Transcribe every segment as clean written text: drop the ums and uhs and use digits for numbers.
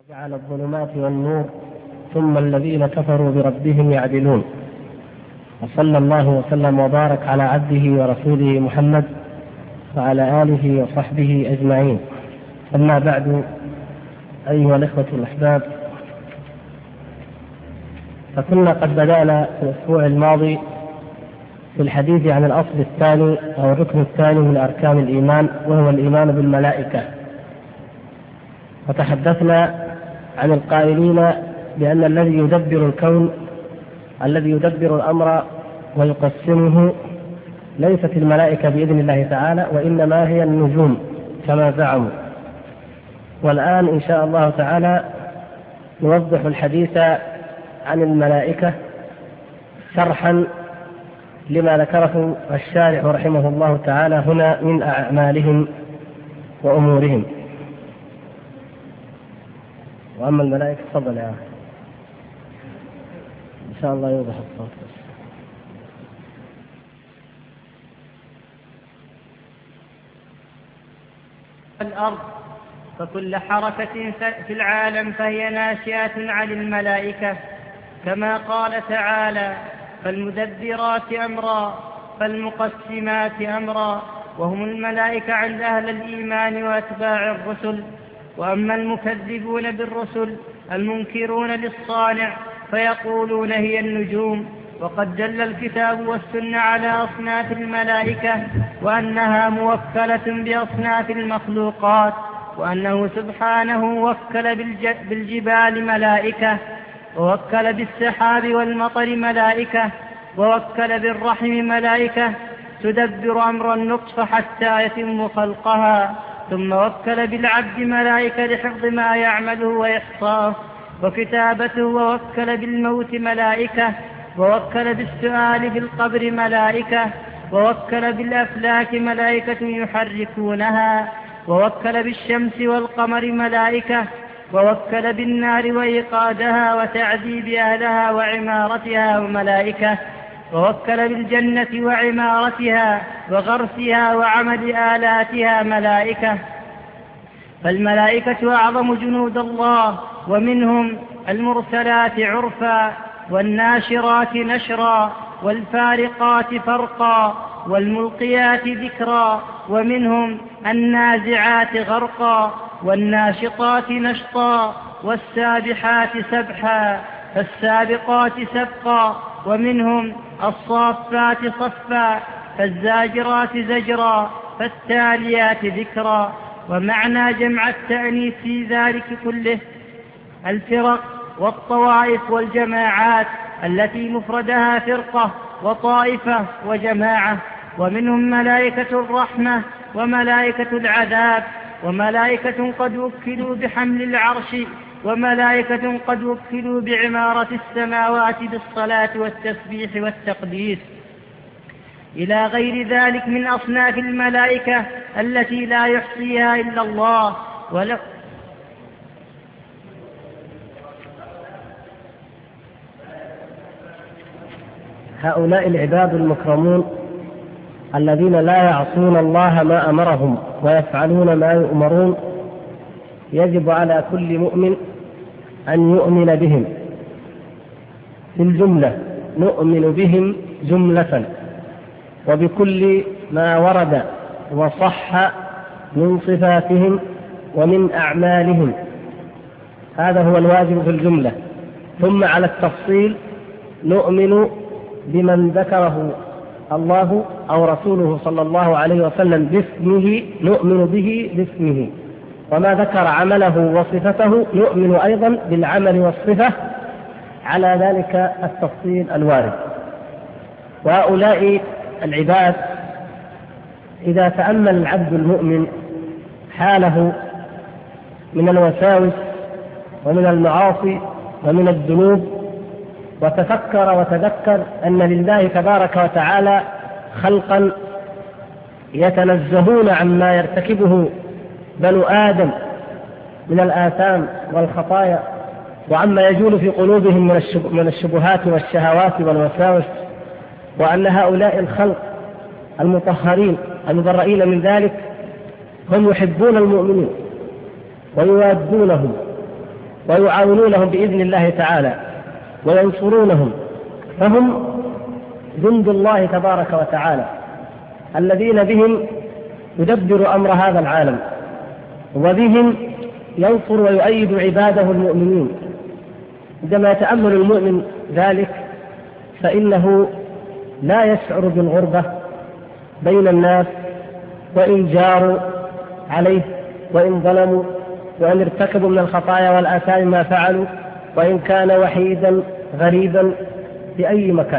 جعل الظلمات والنور ثم الذين كفروا بربهم يعدلون. وصلى الله وسلم وبارك على عبده ورسوله محمد وعلى آله وصحبه أجمعين. أما بعد، أيها الإخوة الأحباب، فكنا قد بدأنا في الأسبوع الماضي في الحديث عن الأصل الثاني أو الركن الثاني من أركان الإيمان، وهو الإيمان بالملائكة. وتحدثنا عن القائلين بأن الذي يدبر الكون، الذي يدبر الأمر ويقسمه، ليست الملائكة بإذن الله تعالى، وإنما هي النجوم كما زعموا. والآن إن شاء الله تعالى نوضح الحديث عن الملائكة شرحا لما ذكره الشارح رحمه الله تعالى هنا من أعمالهم وأمورهم. وأما الملائكة تفضل يا أخي، إن شاء الله يوضح الصوت. الأرض، فكل حركة في العالم فهي ناشئة عن الملائكة، كما قال تعالى: فالمدبرات أمرا فالمقسمات أمرا، وهم الملائكة عند أهل الإيمان وأتباع الرسل. وأما المكذبون بالرسل المنكرون للصانع فيقولون هي النجوم. وقد دل الكتاب والسنة على أصناف الملائكة، وأنها موكلة بأصناف المخلوقات، وأنه سبحانه وكل بالجبال ملائكة، ووكل بالسحاب والمطر ملائكة، ووكل بالرحم ملائكة تدبر أمر النطفة حتى يتم خلقها، ثم وكل بالعبد ملائكة لحفظ ما يعمله وإحصاه وكتابته، ووكل بالموت ملائكة، ووكل بالسؤال في القبر ملائكة، ووكل بالأفلاك ملائكة يحركونها، ووكل بالشمس والقمر ملائكة، ووكل بالنار وإيقادها وتعذيب أهلها وعمارتها وملائكة، ووكل بالجنة وعمارتها وغرسها وعمل آلاتها ملائكة. فالملائكة أعظم جنود الله، ومنهم المرسلات عرفا، والناشرات نشرا، والفارقات فرقا، والملقيات ذكرا، ومنهم النازعات غرقا، والناشطات نشطا، والسابحات سبحا، فالسابقات سبقا، ومنهم الصافات صفا، فالزاجرات زجرا، فالتاليات ذكرا. ومعنى جمع التأنيث في ذلك كله الفرق والطوائف والجماعات التي مفردها فرقة وطائفة وجماعة. ومنهم ملائكة الرحمة وملائكة العذاب، وملائكة قد وكلوا بحمل العرش، وملائكة قد وكلوا بعمارة السماوات بالصلاة والتسبيح والتقديس، إلى غير ذلك من أصناف الملائكة التي لا يحصيها إلا الله. هؤلاء العباد المكرمون الذين لا يعصون الله ما أمرهم ويفعلون ما يؤمرون، يجب على كل مؤمن أن يؤمن بهم في الجملة، نؤمن بهم جملة وبكل ما ورد وصح من صفاتهم ومن أعمالهم. هذا هو الواجب في الجملة. ثم على التفصيل نؤمن بمن ذكره الله أو رسوله صلى الله عليه وسلم باسمه، نؤمن به باسمه، وما ذكر عمله وصفته نؤمن أيضا بالعمل والصفة على ذلك التفصيل الوارد. وهؤلاء العباد إذا تأمل العبد المؤمن حاله من الوساوس ومن المعاصي ومن الذنوب، وتفكر وتذكر أن لله تبارك وتعالى خلقا يتنزهون عما يرتكبه بنو آدم من الآثام والخطايا، وعما يجول في قلوبهم من الشبهات والشهوات والوساوس، وأن هؤلاء الخلق المطهرين المبرئين من ذلك هم يحبون المؤمنين ويوادونهم ويعاونونهم بإذن الله تعالى وينصرونهم، فهم جند الله تبارك وتعالى الذين بهم يدبر أمر هذا العالم، وبهم ينصر ويؤيد عباده المؤمنين. عندما يتأمل المؤمن ذلك فإنه لا يشعر بالغربة بين الناس، وإن جاروا عليه، وإن ظلموا، وإن ارتكبوا من الخطايا والآثام ما فعلوا، وإن كان وحيدا غريبا في أي مكان،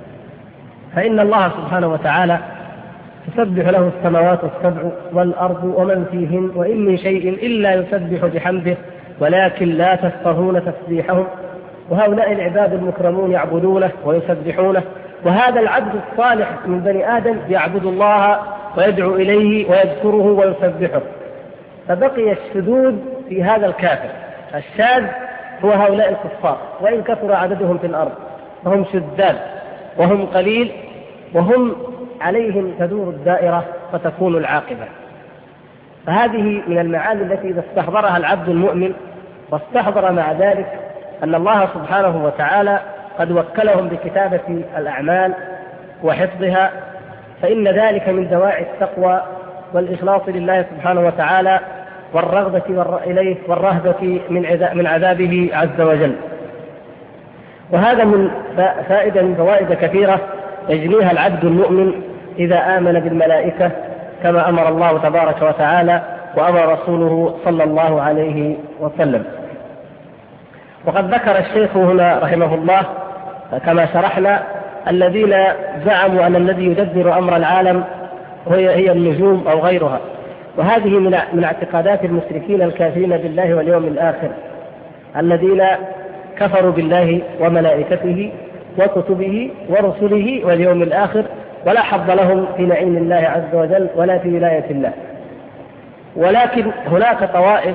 فإن الله سبحانه وتعالى تسبح له السماوات السبع والأرض ومن فيهن، وإن من شيء إلا يسبح بحمده ولكن لا تفقهون تسبيحهم. وهؤلاء العباد المكرمون يعبدونه ويسبحونه، وهذا العبد الصالح من بني آدم يعبد الله ويدعو إليه ويذكره ويسبحه. فبقي الشذوذ في هذا الكافر، الشاذ هو هؤلاء الكفار، وإن كثر عددهم في الأرض فهم شذاذ وهم قليل، وهم عليهم تدور الدائرة وتكون العاقبة. فهذه من المعاني التي إذا استحضرها العبد المؤمن واستحضر مع ذلك أن الله سبحانه وتعالى قد وكلهم بكتابة الأعمال وحفظها، فإن ذلك من دواعي التقوى والإخلاص لله سبحانه وتعالى والرغبة إليه والرهبة من عذابه عز وجل. وهذا من فائدة من فوائد كثيرة يجنيها العبد المؤمن إذا آمن بالملائكة كما أمر الله تبارك وتعالى وأمر رسوله صلى الله عليه وسلم. وقد ذكر الشيخ هنا رحمه الله كما شرحنا الذين زعموا أن الذي يدبر أمر العالم هي النجوم أو غيرها، وهذه من اعتقادات المشركين الكافرين بالله واليوم الآخر الذين كفروا بالله وملائكته وكتبه ورسله واليوم الآخر، ولا حظ لهم في نعيم الله عز وجل ولا في ولاية الله. ولكن هناك طوائف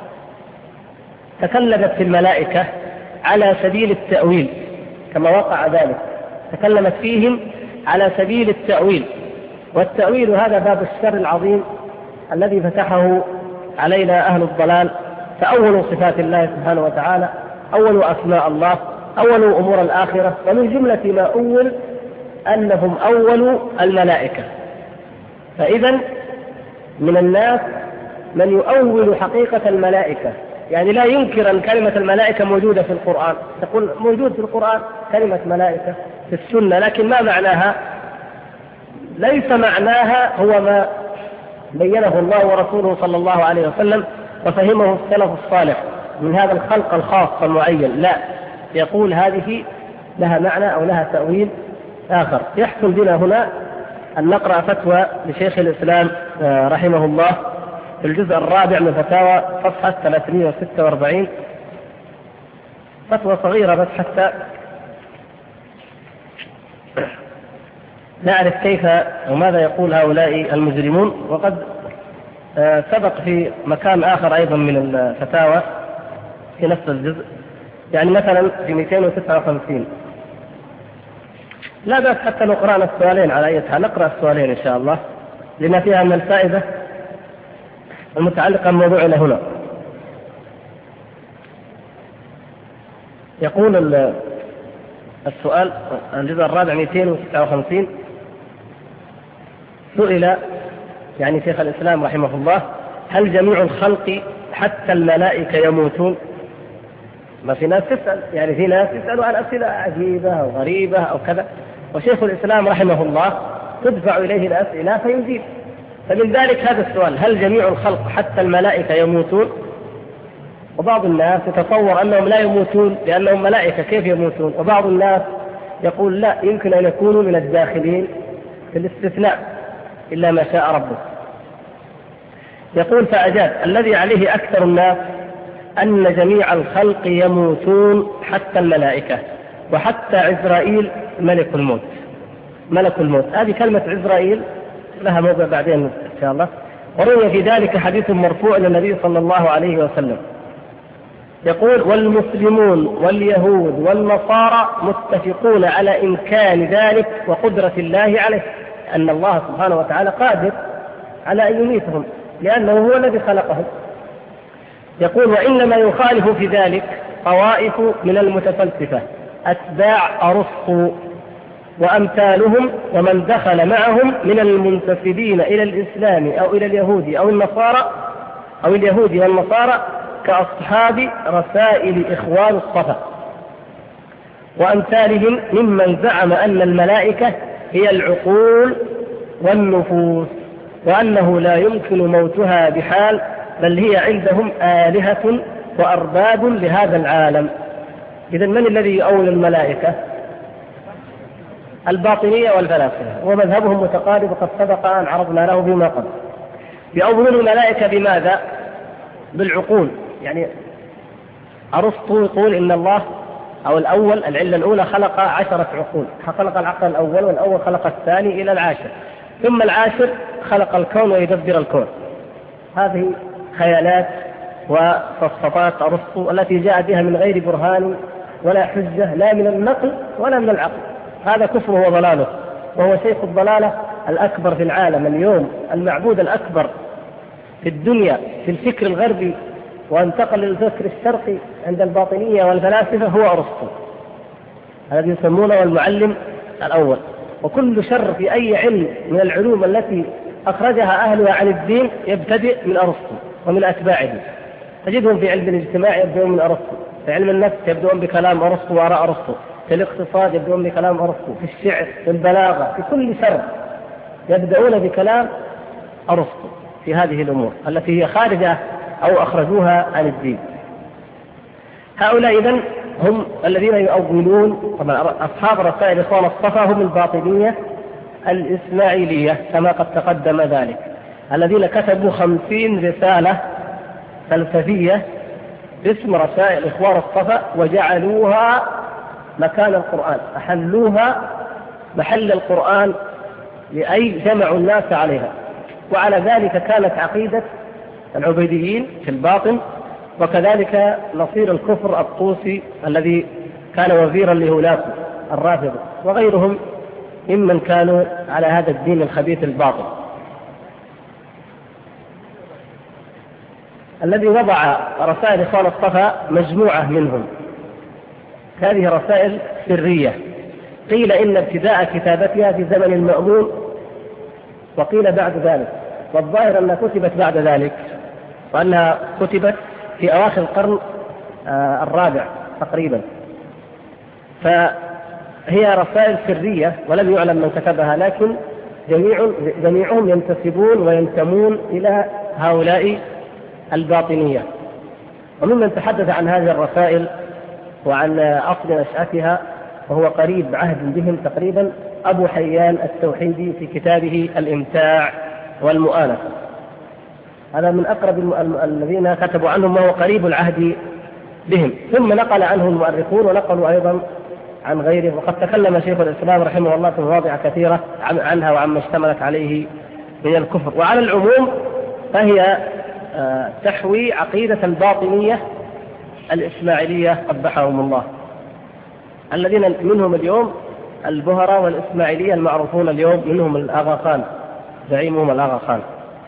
تكلمت في الملائكة على سبيل التأويل كما وقع ذلك، تكلمت فيهم على سبيل التأويل، والتأويل هذا باب الشر العظيم الذي فتحه علينا أهل الضلال، فأولوا صفات الله سبحانه وتعالى، أولوا أسماء الله، أولوا أمور الآخرة، ومن جملة ما أول أنهم أولوا الملائكة. فإذا من الناس من يؤول حقيقة الملائكة، يعني لا ينكر أن كلمة الملائكة موجودة في القرآن، تقول موجود في القرآن كلمة ملائكة في السنة، لكن ما معناها؟ ليس معناها هو ما بينه الله ورسوله صلى الله عليه وسلم وفهمه السلف الصالح من هذا الخلق الخاص المعين، لا، يقول هذه لها معنى أو لها تأويل آخر. يحصل بنا هنا أن نقرأ فتوى لشيخ الإسلام رحمه الله في الجزء الرابع من فتاوى صفحة 346، فتوى صغيرة بس حتى نعرف كيف وماذا يقول هؤلاء المجرمون. وقد سبق في مكان آخر أيضا من الفتاوى في نفس الجزء، يعني مثلا في 259. لا بأس حتى نقرأ السؤالين، على أي حال نقرأ السؤالين إن شاء الله لما فيها من الفائدة المتعلقة بموضوعنا هنا. يقول السؤال الجزء الرابع 259، سئل يعني شيخ الإسلام رحمه الله: هل جميع الخلق حتى الملائكة يموتون؟ ما في ناس تسأل، يعني في ناس يسألوا عن أسئلة عجيبة أو غريبة أو كذا، وشيخ الإسلام رحمه الله تدفع إليه الأسئلة فيجيب. فمن ذلك هذا السؤال: هل جميع الخلق حتى الملائكة يموتون؟ وبعض الناس يتصور أنهم لا يموتون لأنهم ملائكة، كيف يموتون؟ وبعض الناس يقول لا، يمكن أن يكونوا من الداخلين في الاستثناء إلا ما شاء ربه. يقول فأجاب: الذي عليه أكثر الناس أن جميع الخلق يموتون حتى الملائكة، وحتى عزرائيل ملك الموت. ملك الموت هذه كلمة عزرائيل لها موضع بعدين إن شاء الله. وروي في ذلك حديث مرفوع إلى النبي صلى الله عليه وسلم يقول: والمسلمون واليهود والنصارى متفقون على إمكان ذلك وقدرة الله عليه، أن الله سبحانه وتعالى قادر على أن يميتهم لأنه هو الذي خلقهم. يقول: وإنما يخالف في ذلك طوائف من المتفلسفة أتباع أرسطو وأمثالهم ومن دخل معهم من المنتسبين إلى الإسلام أو إلى اليهود أو النصارى أو اليهود والنصارى كأصحاب رسائل إخوان الصفا وأمثالهم ممن زعم أن الملائكة هي العقول والنفوس وأنه لا يمكن موتها بحال، بل هي عندهم آلهة وأرباب لهذا العالم. إذن من الذي يؤول الملائكة؟ الباطنية والفلاسفة، ومذهبهم متقارب وقد سبق أن عرضنا له فيما قبل. يؤولون الملائكة بماذا؟ بالعقول. يعني أرسطو يقول إن الله أو الأول، العلة الأولى، خلق 10 عقول، خلق العقل الأول، والأول خلق الثاني إلى العاشر، ثم العاشر خلق الكون ويدبر الكون. هذه خيالات وفلسفات أرسطو التي جاء بها من غير برهان ولا حجة، لا من النقل ولا من العقل. هذا كفره وضلاله، وهو شيخ الضلالة الأكبر في العالم اليوم. المعبود الأكبر في الدنيا في الفكر الغربي وانتقل للفكر الشرقي عند الباطنية والفلاسفة هو أرسطو، الذي يسمونه المعلم الأول. وكل شر في أي علم من العلوم التي أخرجها أهلها عن الدين يبتدئ من أرسطو ومن أتباعه. تجدهم في علم الاجتماع يبدؤون من أرسطو، في علم النفس يبدؤون بكلام أرسطو وآراء أرسطو، في الاقتصاد يبدؤون بكلام أرسطو، في الشعر، في البلاغة، في كل شر يبدؤون بكلام أرسطو في هذه الأمور التي هي خارجة أو أخرجوها عن الدين. هؤلاء إذن هم الذين يؤولون. طبعا أصحاب رسائل إخوان الصفا هم الباطنية الإسماعيلية كما قد تقدم ذلك، الذين كتبوا 50 رسالة فلسفية باسم رسائل إخوان الصفا وجعلوها مكان القرآن، أحلوها محل القرآن لأي جمعوا الناس عليها. وعلى ذلك كانت عقيدة العبيديين في الباطن، وكذلك نصير الكفر الطوسي الذي كان وزيرا لهولاكو الرافض وغيرهم ممن كانوا على هذا الدين الخبيث الباطل. الذي وضع رسائل إخوان الصفا مجموعة منهم، هذه رسائل سرية، قيل إن ابتداء كتابتها في زمن المأمون، وقيل بعد ذلك، والظاهر أنها كتبت بعد ذلك، وأنها كتبت في أواخر القرن الرابع تقريبا. فهي رسائل سرية ولم يعلم من كتبها، لكن جميعهم ينتسبون وينتمون إلى هؤلاء الباطنية. وممن تحدث عن هذه الرسائل وعن أصل نشأتها وهو قريب عهد بهم تقريبا أبو حيان التوحيدي في كتابه الإمتاع والمؤانسة. هذا من أقرب الذين كتبوا عنهم وهو قريب العهد بهم. ثم نقل عنه المؤرخون ونقلوا أيضا عن غيره، وقد تكلم شيخ الإسلام رحمه الله في مواضع كثيرة عنها وعما اشتملت عليه من الكفر. وعلى العموم فهي تحوي عقيدة الباطنية الإسماعيلية قبحهم الله، الذين منهم اليوم البهرة والإسماعيلية المعروفون اليوم، منهم الآغا خان، زعيمهم الآغا خان.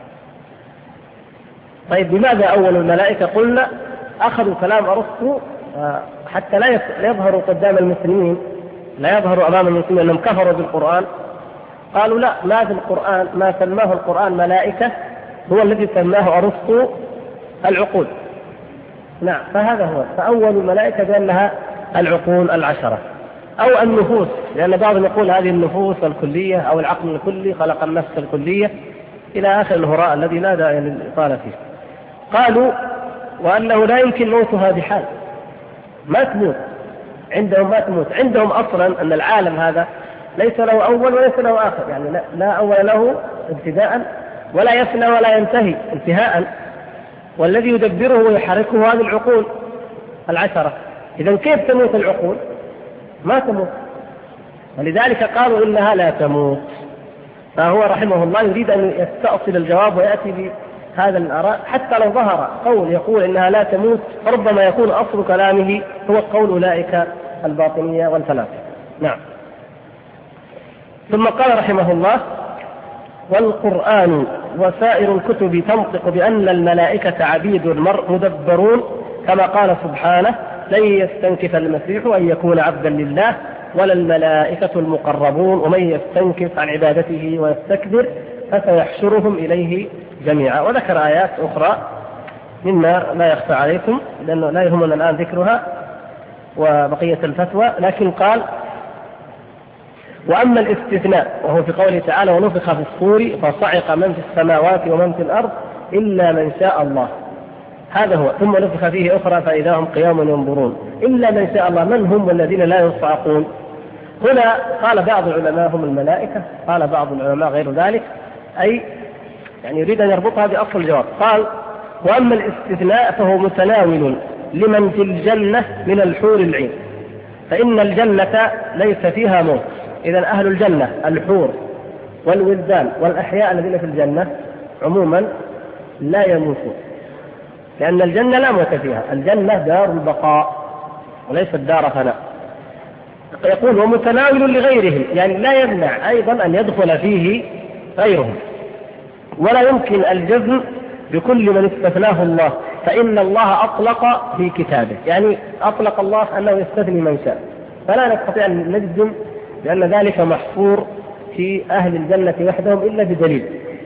طيب بماذا أول الملائكة؟ قلنا أخذوا كلام أرسطو حتى لا يظهروا قدام المسلمين، لا يظهروا أمام المسلمين أنهم كفروا بالقرآن. قالوا لا، ما في القرآن ما سماه القرآن ملائكة هو الذي سماه أرسطو العقول. نعم، فهذا هو، فأول الملائكة بأنها العقول 10 أو النفوس، لأن بعضهم يقول هذه النفوس الكلية أو العقل الكلي خلق النفس الكلية إلى آخر الهراء الذي لا داعي للإطالة فيه. قالوا وأنه لا يمكن موتها بحال، ما تموت عندهم، ما تموت عندهم أصلا أن العالم هذا ليس له أول وليس له آخر، يعني لا أول له ابتداء ولا يفنى ولا ينتهي انتهاء، والذي يدبره ويحركه هذه العقول 10. إذن كيف تموت العقول؟ ما تموت، ولذلك قالوا إنها لا تموت. فهو رحمه الله يريد أن يستأصل الجواب ويأتي بهذا الآراء، حتى لو ظهر قول يقول إنها لا تموت فربما يكون أصل كلامه هو قول أولئك الباطنية والفلاسفة. نعم. ثم قال رحمه الله والقرآن وسائر الكتب تنطق بأن الملائكة عبيد مدبرون، كما قال سبحانه: لن يستنكف المسيح أن يكون عبدا لله ولا الملائكة المقربون ومن يستنكف عن عبادته ويستكبر فسيحشرهم إليه جميعا. وذكر آيات أخرى مما لا يخفى عليكم لأنه لا يهمنا الآن ذكرها وبقية الفتوى، لكن قال: وأما الاستثناء وهو في قوله تعالى: ونفخ في الصور فصعق من في السماوات ومن في الأرض إلا من شاء الله، هذا هو. ثم نفخ فيه أخرى فإذا هم قيام ينظرون. إلا من شاء الله، من هم الذين لا يصعقون؟ هنا قال بعض العلماء هم الملائكة، قال بعض العلماء غير ذلك، أي يعني يريد أن يربطها بأصل الجواب. قال: وأما الاستثناء فهو متناول لمن في الجنة من الحور العين، فإن الجنة ليس فيها موت. إذن أهل الجنة الحور والولدان والأحياء الذين في الجنة عموما لا يموتون، لأن الجنة لا موت فيها، الجنة دار البقاء وليست دار فناء. يقول: ومتناول لغيرهم، يعني لا يمنع أيضا أن يدخل فيه غيرهم، ولا يمكن الجزم بكل من استثناه الله، فإن الله أطلق في كتابه، يعني أطلق الله أنه يستثني من شاء، فلا نستطيع أن نجزم لأن ذلك محصور في أهل الجنة وحدهم إلا بدليل.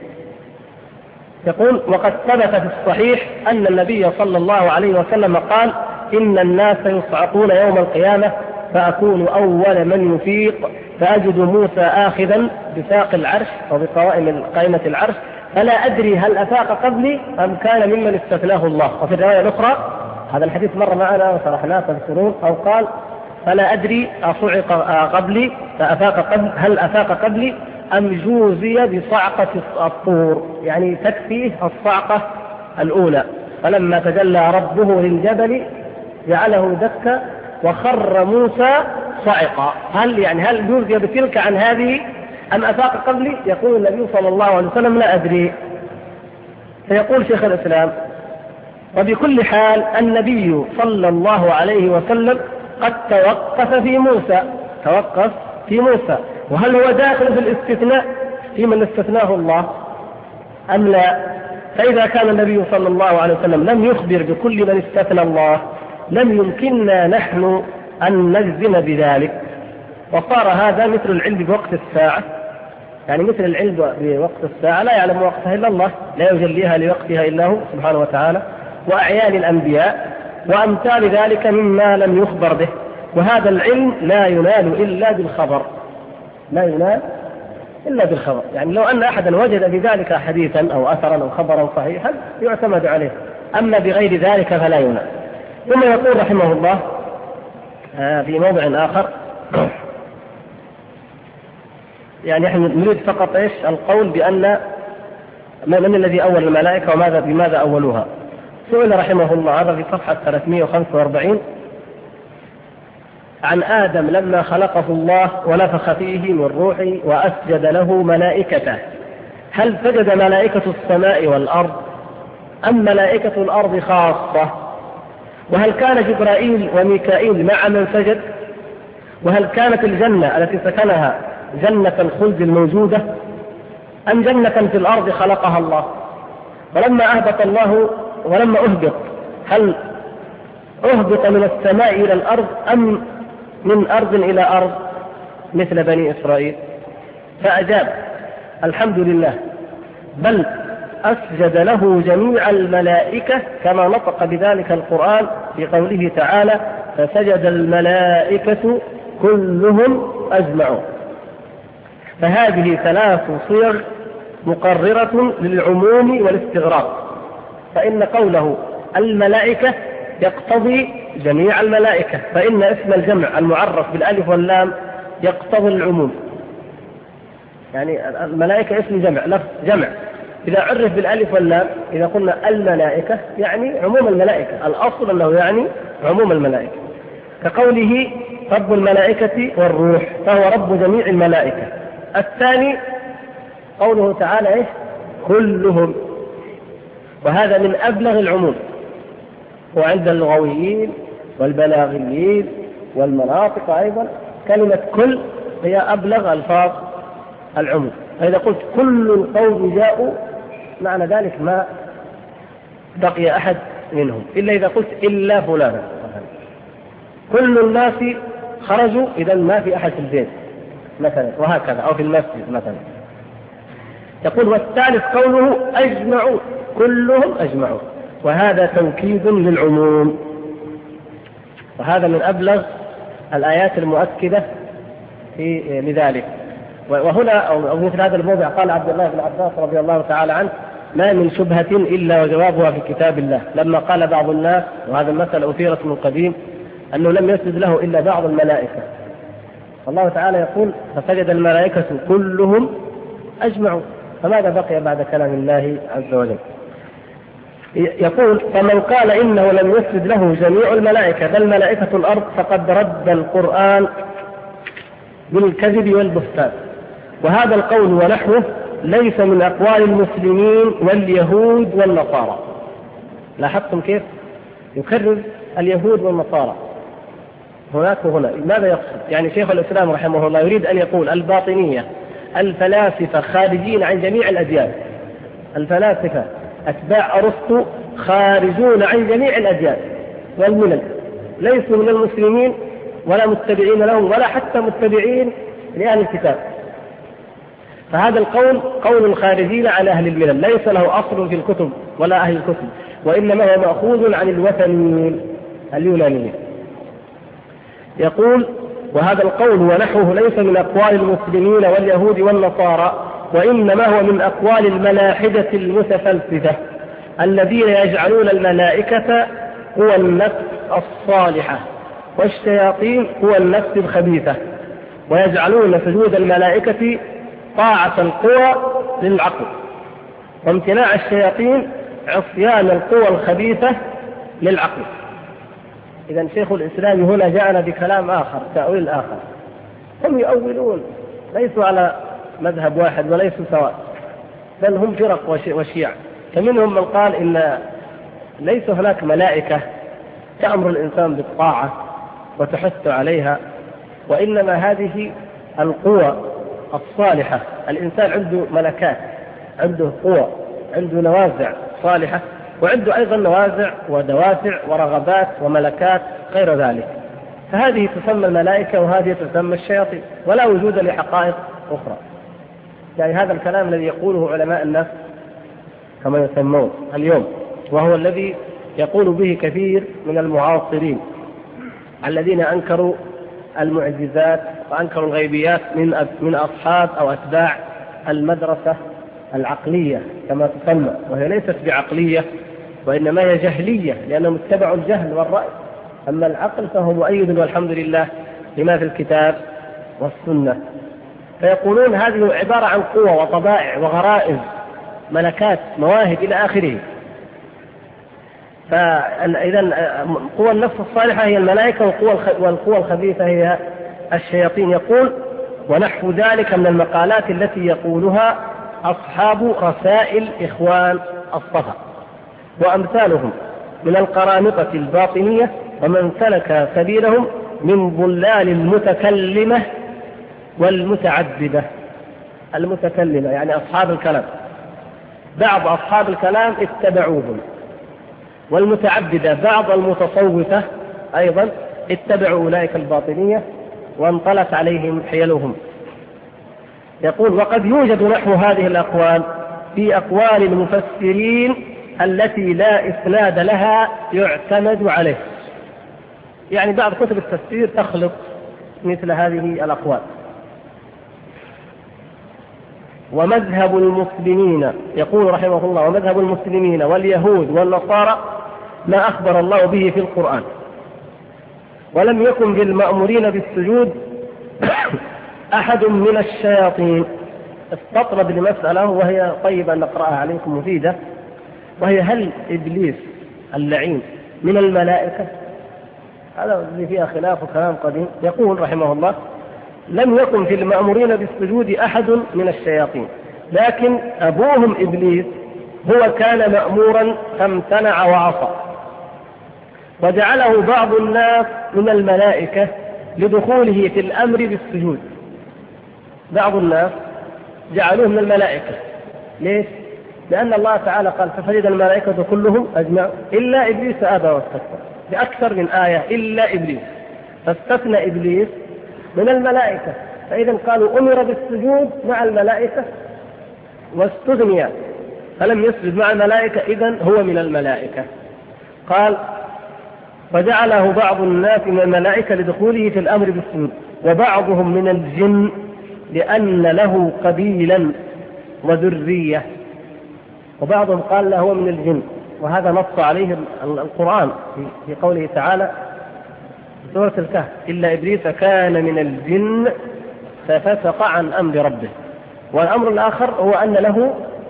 يقول: وقد ثبت في الصحيح أن النبي صلى الله عليه وسلم قال: إن الناس يصعقون يوم القيامة فأكون أول من يفيق، فأجد موسى آخذا بساق العرش أو بقوائم قائمة العرش، فلا أدري هل أفاق قبلي أم كان ممن استثناه الله. وفي الرواية الأخرى هذا الحديث مر معنا وشرحناه تذكرون، أو قال: فلا أدري أصعق قبلي فأفاق قبل، هل أفاق قبلي أم جوزي بصعقة الطور، يعني تكفيه الصعقة الأولى. فلما تجلى ربه للجبل جعله دكا وخر موسى صعقا، هل جوزي بتلك عن هذه أم أفاق قبلي؟ يقول النبي صلى الله عليه وسلم: لا أدري. فيقول شيخ الإسلام: وبكل حال النبي صلى الله عليه وسلم قد توقف في موسى، وهل هو داخل في الاستثناء في من استثناه الله أم لا؟ فإذا كان النبي صلى الله عليه وسلم لم يخبر بكل من استثنى الله لم يمكننا نحن أن نجزم بذلك، وصار هذا مثل العلم بوقت الساعة، يعني مثل العلم بوقت الساعة لا يعلم وقتها إلا الله، لا يجليها لوقتها إلا هو سبحانه وتعالى، وأعيان الأنبياء وأمثال ذلك مما لم يخبر به. وهذا العلم لا ينال إلا بالخبر، يعني لو أن أحدا وجد بذلك حديثا أو أثرا أو خبرا صحيحا يعتمد عليه، أما بغير ذلك فلا ينال. ثم يقول رحمه الله في موضع آخر، يعني نحن نريد فقط القول بأن من الذي أول الملائكة بماذا أولوها. سئل رحمه الله هذا في صفحة 345 عن آدم لما خلقه الله ونفخ فيه من روحه وأسجد له ملائكته، هل سجد ملائكة السماء والأرض أم ملائكة الأرض خاصة؟ وهل كان جبرائيل وميكائيل مع من سجد؟ وهل كانت الجنة التي سكنها جنة الخلد الموجودة أم جنة في الأرض خلقها الله؟ ولما أهبط هل أهبط من السماء إلى الأرض أم من أرض إلى أرض مثل بني إسرائيل؟ فأجاب: الحمد لله، بل أسجد له جميع الملائكة كما نطق بذلك القرآن في قوله تعالى: فسجد الملائكة كلهم أجمعون. فهذه 3 صيغ مقررة للعموم والاستغراق، فإن قوله الملائكة يقتضي جميع الملائكة، فإن اسم الجمع المعرف بالألف واللام يقتضي العموم، يعني الملائكة اسم جمع، لفظ جمع إذا عرف بالألف واللام، إذا قلنا الملائكة يعني عموم الملائكة، الأصل أنه يعني عموم الملائكة، كقوله رب الملائكة والروح فهو رب جميع الملائكة. الثاني قوله تعالى كلهم، وهذا من أبلغ العموم، وعند اللغويين والبلاغيين والمناطق أيضا كلمة كل هي أبلغ ألفاظ العموم. فإذا قلت كل القوم جاءوا معنى ذلك ما بقي أحد منهم، إلا إذا قلت إلا فلانا. كل الناس خرجوا إذا ما في أحد في البيت مثلا، وهكذا، أو في المسجد مثلا. يقول والثالث قوله أجمعوا، كلهم أجمعوا، وهذا توكيد للعموم، وهذا من أبلغ الآيات المؤكدة لذلك. وهنا أو مثل هذا الموضع قال عبد الله بن عباس رضي الله تعالى عنه ما من شبهة إلا وجوابها في كتاب الله، لما قال بعض الناس، وهذا المثل أثيرت من قديم، أنه لم يسجد له إلا بعض الملائكة، الله تعالى يقول فسجد الملائكة كلهم أجمعوا، فماذا بقي بعد كلام الله عز وجل؟ يقول فمن قال إنه لم يسجد له جميع الملائكة بل ملائكة الأرض فقد رد القرآن بالكذب والبهتان. وهذا القول ونحوه ليس من أقوال المسلمين واليهود والنصارى. لاحظتم كيف يكرر اليهود والنصارى هناك وهنا؟ ماذا يقصد؟ يعني شيخ الإسلام رحمه الله يريد أن يقول الباطنية الفلاسفة خارجين عن جميع الأديان، الفلاسفة أتباع أرسطو خارجون عن جميع الأديان والملل، ليسوا من المسلمين ولا متبعين لهم ولا حتى متبعين لأهل الكتاب. فهذا القول قول خارجين عن أهل الملل، ليس له أصل في الكتب ولا أهل الكتب، وإنما هو مأخوذ عن الوثنيين اليونانيين. يقول وهذا القول ونحوه ليس من أقوال المسلمين واليهود والنصارى، وإنما هو من أقوال الملاحدة المتفلسفة الذين يجعلون الملائكة هو النفس الصالحة والشياطين هو النفس الخبيثة، ويجعلون سجود الملائكة طاعة القوى للعقل، وامتناع الشياطين عصيان القوى الخبيثة للعقل. إذن شيخ الإسلام هنا جاءنا بكلام آخر، تأويل آخر. هم يؤولون ليسوا على مذهب واحد وليسوا سواء، بل هم فرق وشيع. فمنهم من قال إن ليس هناك ملائكة تأمر الإنسان بالطاعة وتحث عليها، وإنما هذه القوى الصالحة. الإنسان عنده ملكات، عنده قوى، عنده نوازع صالحة، وعنده أيضا نوازع ودوافع ورغبات وملكات غير ذلك، فهذه تسمى الملائكة وهذه تسمى الشياطين، ولا وجود لحقائق أخرى. يعني هذا الكلام الذي يقوله علماء النفس كما يسمون اليوم، وهو الذي يقول به كثير من المعاصرين الذين أنكروا المعجزات وأنكروا الغيبيات من أصحاب أو أتباع المدرسة العقلية كما تسمى، وهي ليست بعقلية وإنما هي جهلية، لأنهم اتبعوا الجهل والرأي. أما العقل فهو مؤيد والحمد لله لما في الكتاب والسنة. فيقولون هذه عبارة عن قوة وطبائع وغرائز، ملكات، مواهب إلى آخره. فإذا قوى النفس الصالحة هي الملائكة، والقوى الخبيثة هي الشياطين. يقول ونحو ذلك من المقالات التي يقولها أصحاب رسائل إخوان الصفا وأمثالهم من القرامطة الباطنية ومن سلك سبيلهم من ضلال المتكلمة والمتعددة. المتكلمة يعني أصحاب الكلام، بعض أصحاب الكلام اتبعوهم، والمتعددة بعض المتصوفة أيضا اتبعوا أولئك الباطنية وانطلت عليهم حيلهم. يقول وقد يوجد نحو هذه الأقوال في أقوال المفسرين التي لا إسناد لها يعتمد عليه. يعني بعض كتب التفسير تخلط مثل هذه الأقوال. ومذهب المسلمين، يقول رحمه الله ومذهب المسلمين واليهود والنصارى ما أخبر الله به في القرآن، ولم يكن بالمأمورين بالسجود أحد من الشياطين. استطرد لمسألة وهي طيبة أن نقرأها عليكم مفيدة، وهي هل إبليس اللعين من الملائكة؟ هذا اللي فيها خلاف وكلام قديم. يقول رحمه الله لم يكن في المأمورين بالسجود أحد من الشياطين، لكن أبوهم إبليس هو كان مأمورا فامتنع وعصى، وجعله بعض الناس من الملائكة لدخوله في الأمر بالسجود. بعض الناس جعلوه من الملائكة. ليش؟ لأن الله تعالى قال فسجد الملائكة كلهم أجمعون إلا إبليس أبى واستكبر، بأكثر من آية إلا إبليس، فاستثنى إبليس من الملائكة. فإذا قالوا أمر بالسجود مع الملائكة واستثني فلم يسجد مع الملائكة، إذن هو من الملائكة. قال فجعله بعض الناس من الملائكة لدخوله في الأمر بالسجود، وبعضهم من الجن لأن له قبيلا وذرية، وبعضهم قال له هو من الجن، وهذا نص عليه القرآن في قوله تعالى في سورة الكهف إلا إبليس كان من الجن ففسق عن أمر ربه. والأمر الآخر هو أن له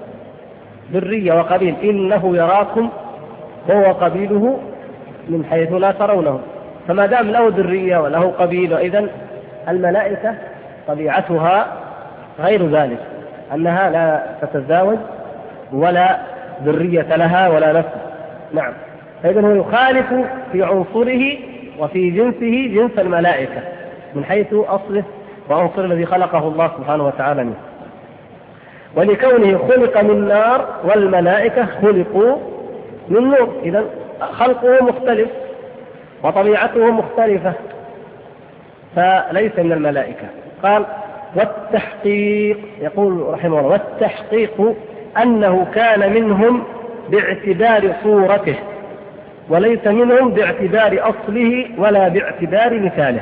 ذرية وقبيل، إنه يراكم هو قبيله من حيث لا ترونه. فما دام له ذرية وله قبيل، إذن الملائكة طبيعتها غير ذلك، أنها لا تتزاوج ولا ذرية لها ولا نسل. نعم، إذن هو يخالف في عنصره وفي جنسه جنس الملائكة من حيث أصله وعنصر الذي خلقه الله سبحانه وتعالى منه. ولكونه خلق من نار والملائكة خلقوا من نور، إذن خلقه مختلف وطبيعته مختلفة، فليس من الملائكة. قال والتحقيق، يقول رحمه الله والتحقيق أنه كان منهم باعتبار صورته وليس منهم باعتبار أصله ولا باعتبار مثاله.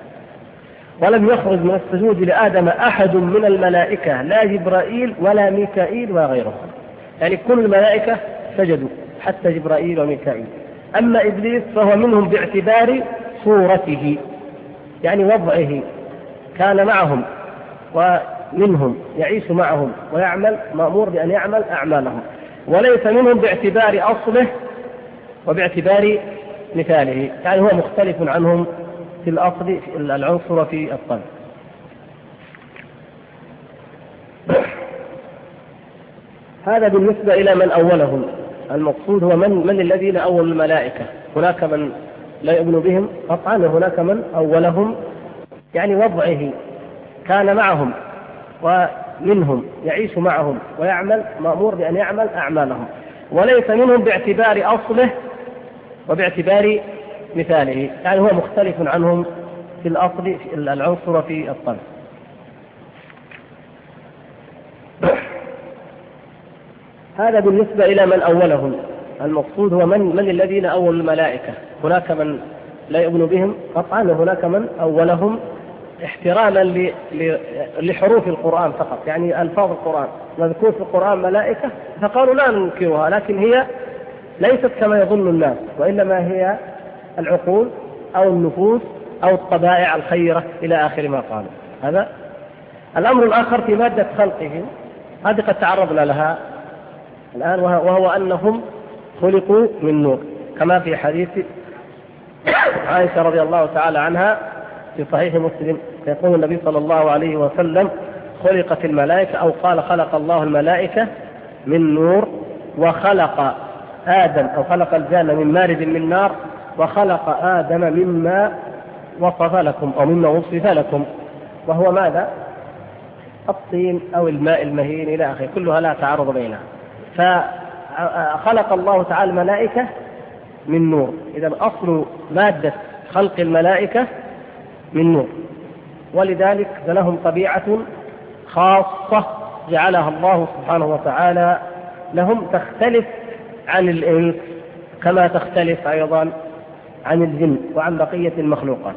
ولم يخرج من السجود لآدم أحد من الملائكة لا جبرائيل ولا ميكائيل وغيرهم، يعني كل الملائكة سجدوا حتى جبرائيل وميكائيل. أما إبليس فهو منهم باعتبار صورته، يعني وضعه كان معهم ومنهم يعيش معهم ويعمل، مأمور بأن يعمل أعمالهم، وليس منهم باعتبار أصله وباعتبار مثاله، يعني هو مختلف عنهم في الأصل في العنصر في الطبع. هذا بالنسبة إلى من أولهم. المقصود هو من الذين أول الملائكة. هناك من لا يؤمن بهم قطعا، هناك من أولهم يعني وضعه كان معهم ومنهم يعيش معهم ويعمل، مأمور بأن يعمل أعمالهم، وليس منهم باعتبار أصله وباعتبار مثاله، يعني هو مختلف عنهم في الأصل في العنصر في الطبع. هذا بالنسبة إلى من أولهم. المقصود هو من الذين أول الملائكة. هناك من لا يؤمن بهم قطعا، وهناك من أولهم احتراما لحروف القرآن فقط، يعني ألفاظ القرآن مذكور في القرآن ملائكة، فقالوا لا ننكرها، لكن هي ليست كما يظن الناس، وإنما هي العقول أو النفوس أو الطبائع الخيرة إلى آخر ما قالوا. هذا الأمر الآخر في مادة خلقهم، هذه قد تعرضنا لها الآن، وهو أنهم خلقوا من نور، كما في حديث عائشة رضي الله تعالى عنها في صحيح مسلم، يقول النبي صلى الله عليه وسلم خلقت الملائكة، أو قال خلق الله الملائكة من نور، وخلق آدم أو خلق الجان من مارد من نار، وخلق آدم مما وصف لكم أو مما وصف لكم، وهو ماذا؟ الطين أو الماء المهين إلى آخره، كلها لا تعارض بينها. فخلق الله تعالى الملائكة من نور، إذا أصل مادة خلق الملائكة من نور، ولذلك لهم طبيعة خاصة جعلها الله سبحانه وتعالى لهم، تختلف عن الإنس كما تختلف أيضا عن الجن وعن بقية المخلوقات.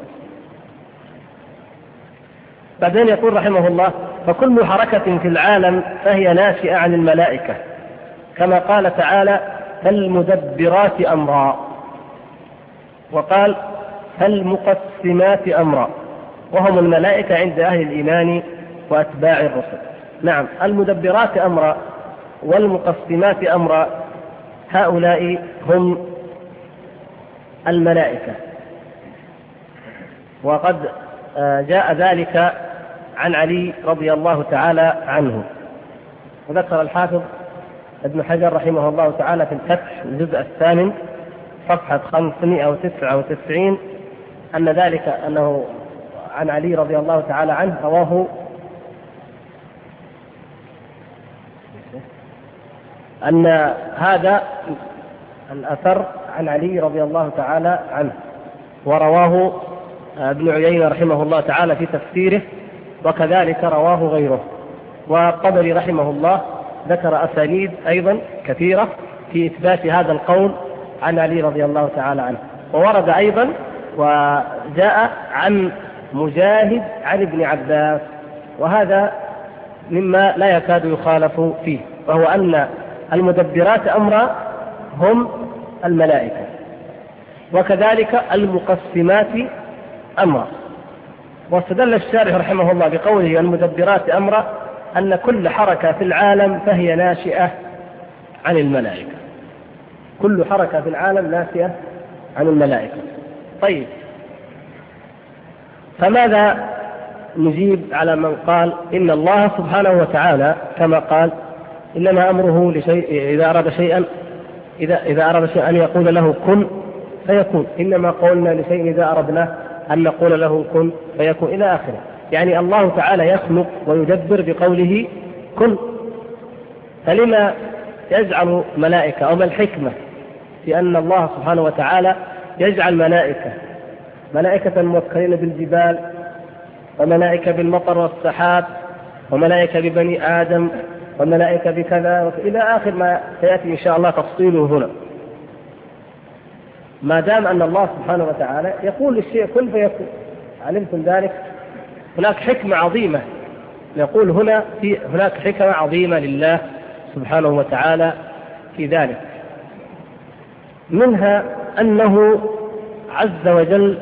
بعدين يقول رحمه الله فكل حركة في العالم فهي ناشئة عن الملائكة، كما قال تعالى فالمدبرات أمرا، وقال فالمقسمات أمرا، وهم الملائكة عند أهل الإيمان وأتباع الرسل. نعم، المدبرات أمرا والمقسمات أمرا هؤلاء هم الملائكة، وقد جاء ذلك عن علي رضي الله تعالى عنه. وذكر الحافظ ابن حجر رحمه الله تعالى في الفتح الجزء 8 صفحة 599 أن ذلك أنه عن علي رضي الله تعالى عنه رواه أن هذا الأثر عن علي رضي الله تعالى عنه، ورواه ابن عيينة رحمه الله تعالى في تفسيره، وكذلك رواه غيره. والطبري رحمه الله ذكر أسانيد أيضا كثيرة في إثبات هذا القول عن علي رضي الله تعالى عنه. وورد أيضا وجاء عن مجاهد عن ابن عباس، وهذا مما لا يكاد يخالف فيه، وهو أن المدبرات أمرا هم الملائكة، وكذلك المقسمات أمرا. واستدل الشارح رحمه الله بقوله المدبرات أمرا أن كل حركة في العالم فهي ناشئة عن الملائكة، كل حركة في العالم ناشئة عن الملائكة. طيب، فماذا نجيب على من قال إن الله سبحانه وتعالى كما قال إنما أمره لشيء إذا أراد شيئا أن يقول له كن فيكون، إنما قولنا لشيء إذا أردنا أن نقول له كن فيكون إلى آخره. يعني الله تعالى يخلق ويدبر بقوله كن، فلما يجعل ملائكة، أو ما الحكمة في أن الله سبحانه وتعالى يجعل ملائكة موكلين بالجبال، وملائكة بالمطر والسحاب، وملائكة ببني آدم، وملائكة بكذا إلى آخر ما سيأتي إن شاء الله تفصيله هنا. ما دام أن الله سبحانه وتعالى يقول للشيء كن فيكون، علمتم ذلك؟ هناك حكمة عظيمة، يقول هنا هناك حكمة عظيمة لله سبحانه وتعالى في ذلك، منها أنه عز وجل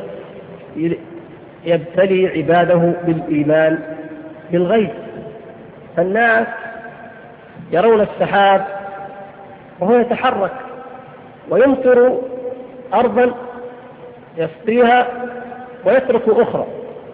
يبتلي عباده بالإيمان بالغيب. فالناس يرون السحاب وهو يتحرك ويمطر أرضا يسقيها ويترك أخرى،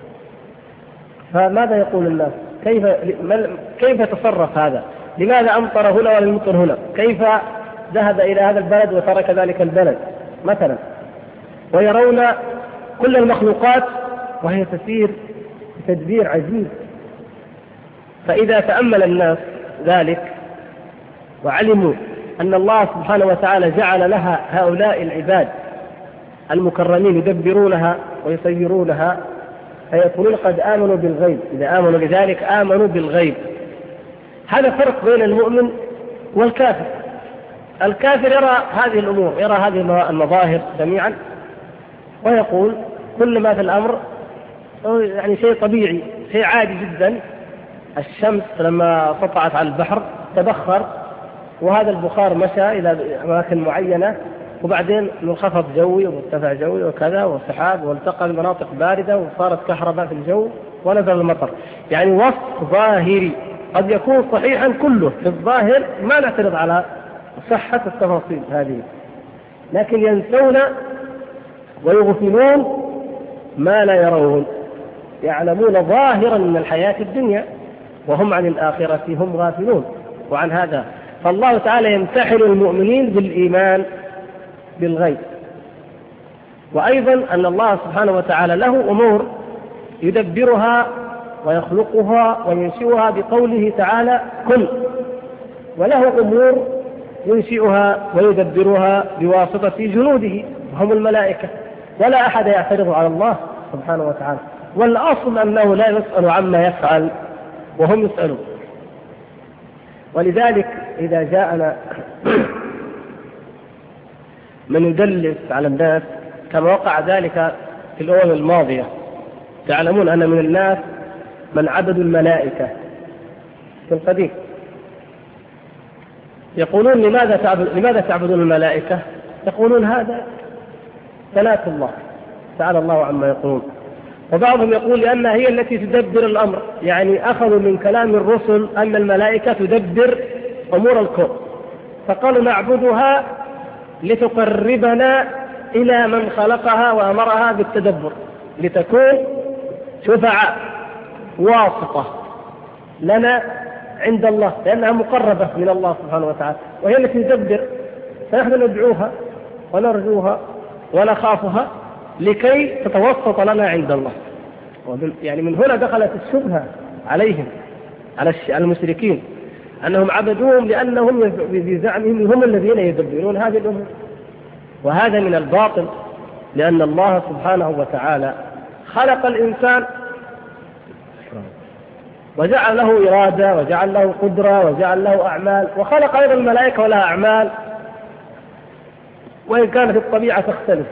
فماذا يقول الناس؟ كيف يتصرف هذا؟ لماذا أمطر هنا ولم يمطر هنا؟ كيف ذهب إلى هذا البلد وترك ذلك البلد مثلا؟ ويرون كل المخلوقات وهي تسير بتدبير عجيب. فإذا تأمل الناس ذلك وعلموا أن الله سبحانه وتعالى جعل لها هؤلاء العباد المكرمين يدبرونها ويسيرونها، فيكونون قد آمنوا بالغيب. إذا آمنوا بذلك آمنوا بالغيب. هذا فرق بين المؤمن والكافر. الكافر يرى هذه الأمور، يرى هذه المظاهر جميعا، ويقول كل ما في الأمر يعني شيء طبيعي، شيء عادي جدا. الشمس لما سطعت على البحر تبخر، وهذا البخار مشى إلى أماكن معينة، وبعدين منخفض جوي ومرتفع جوي وكذا وسحاب، والتقى المناطق باردة وصارت كهرباء في الجو ونزل المطر. يعني وصف ظاهري قد يكون صحيحا كله في الظاهر، ما نعترض على صحة التفاصيل هذه، لكن ينسون ويغفلون ما لا يرون. يعلمون ظاهرا من الحياة الدنيا وهم عن الآخرة هم غافلون. وعن هذا فالله تعالى يمتحن المؤمنين بالإيمان بالغيب. وأيضا أن الله سبحانه وتعالى له أمور يدبرها ويخلقها وينشئها بقوله تعالى كن، وله أمور ينشئها ويدبرها بواسطة جنوده وهم الملائكة، ولا أحد يعترض على الله سبحانه وتعالى. والأصل أنه لا يسأل عما يفعل وهم يسألون. ولذلك إذا جاءنا من يدلس على الناس كما وقع ذلك في الأمم الماضية، تعلمون أن من الناس من عبدوا الملائكة في القديم، يقولون لماذا تعبدون الملائكة؟ يقولون هذا ثلاث الله تعالى الله عما يقولون. وبعضهم يقول لأنها هي التي تدبر الأمر، يعني أخذوا من كلام الرسل أن الملائكة تدبر أمور الكون، فقالوا نعبدها لتقربنا إلى من خلقها وأمرها بالتدبر، لتكون شفعاء واسطة لنا عند الله، لأنها مقربة من الله سبحانه وتعالى وهي التي تدبر، فنحن ندعوها ونرجوها ونخافها لكي تتوسط لنا عند الله. يعني من هنا دخلت الشبهة عليهم على المشركين، أنهم عبدوهم لأنهم بزعمهم هم الذين يدبرون هذه الأمور، وهذا من الباطل، لأن الله سبحانه وتعالى خلق الإنسان وجعل له إرادة وجعل له قدرة وجعل له أعمال، وخلق أيضا الملائكة ولها أعمال وإن كانت الطبيعة تختلف.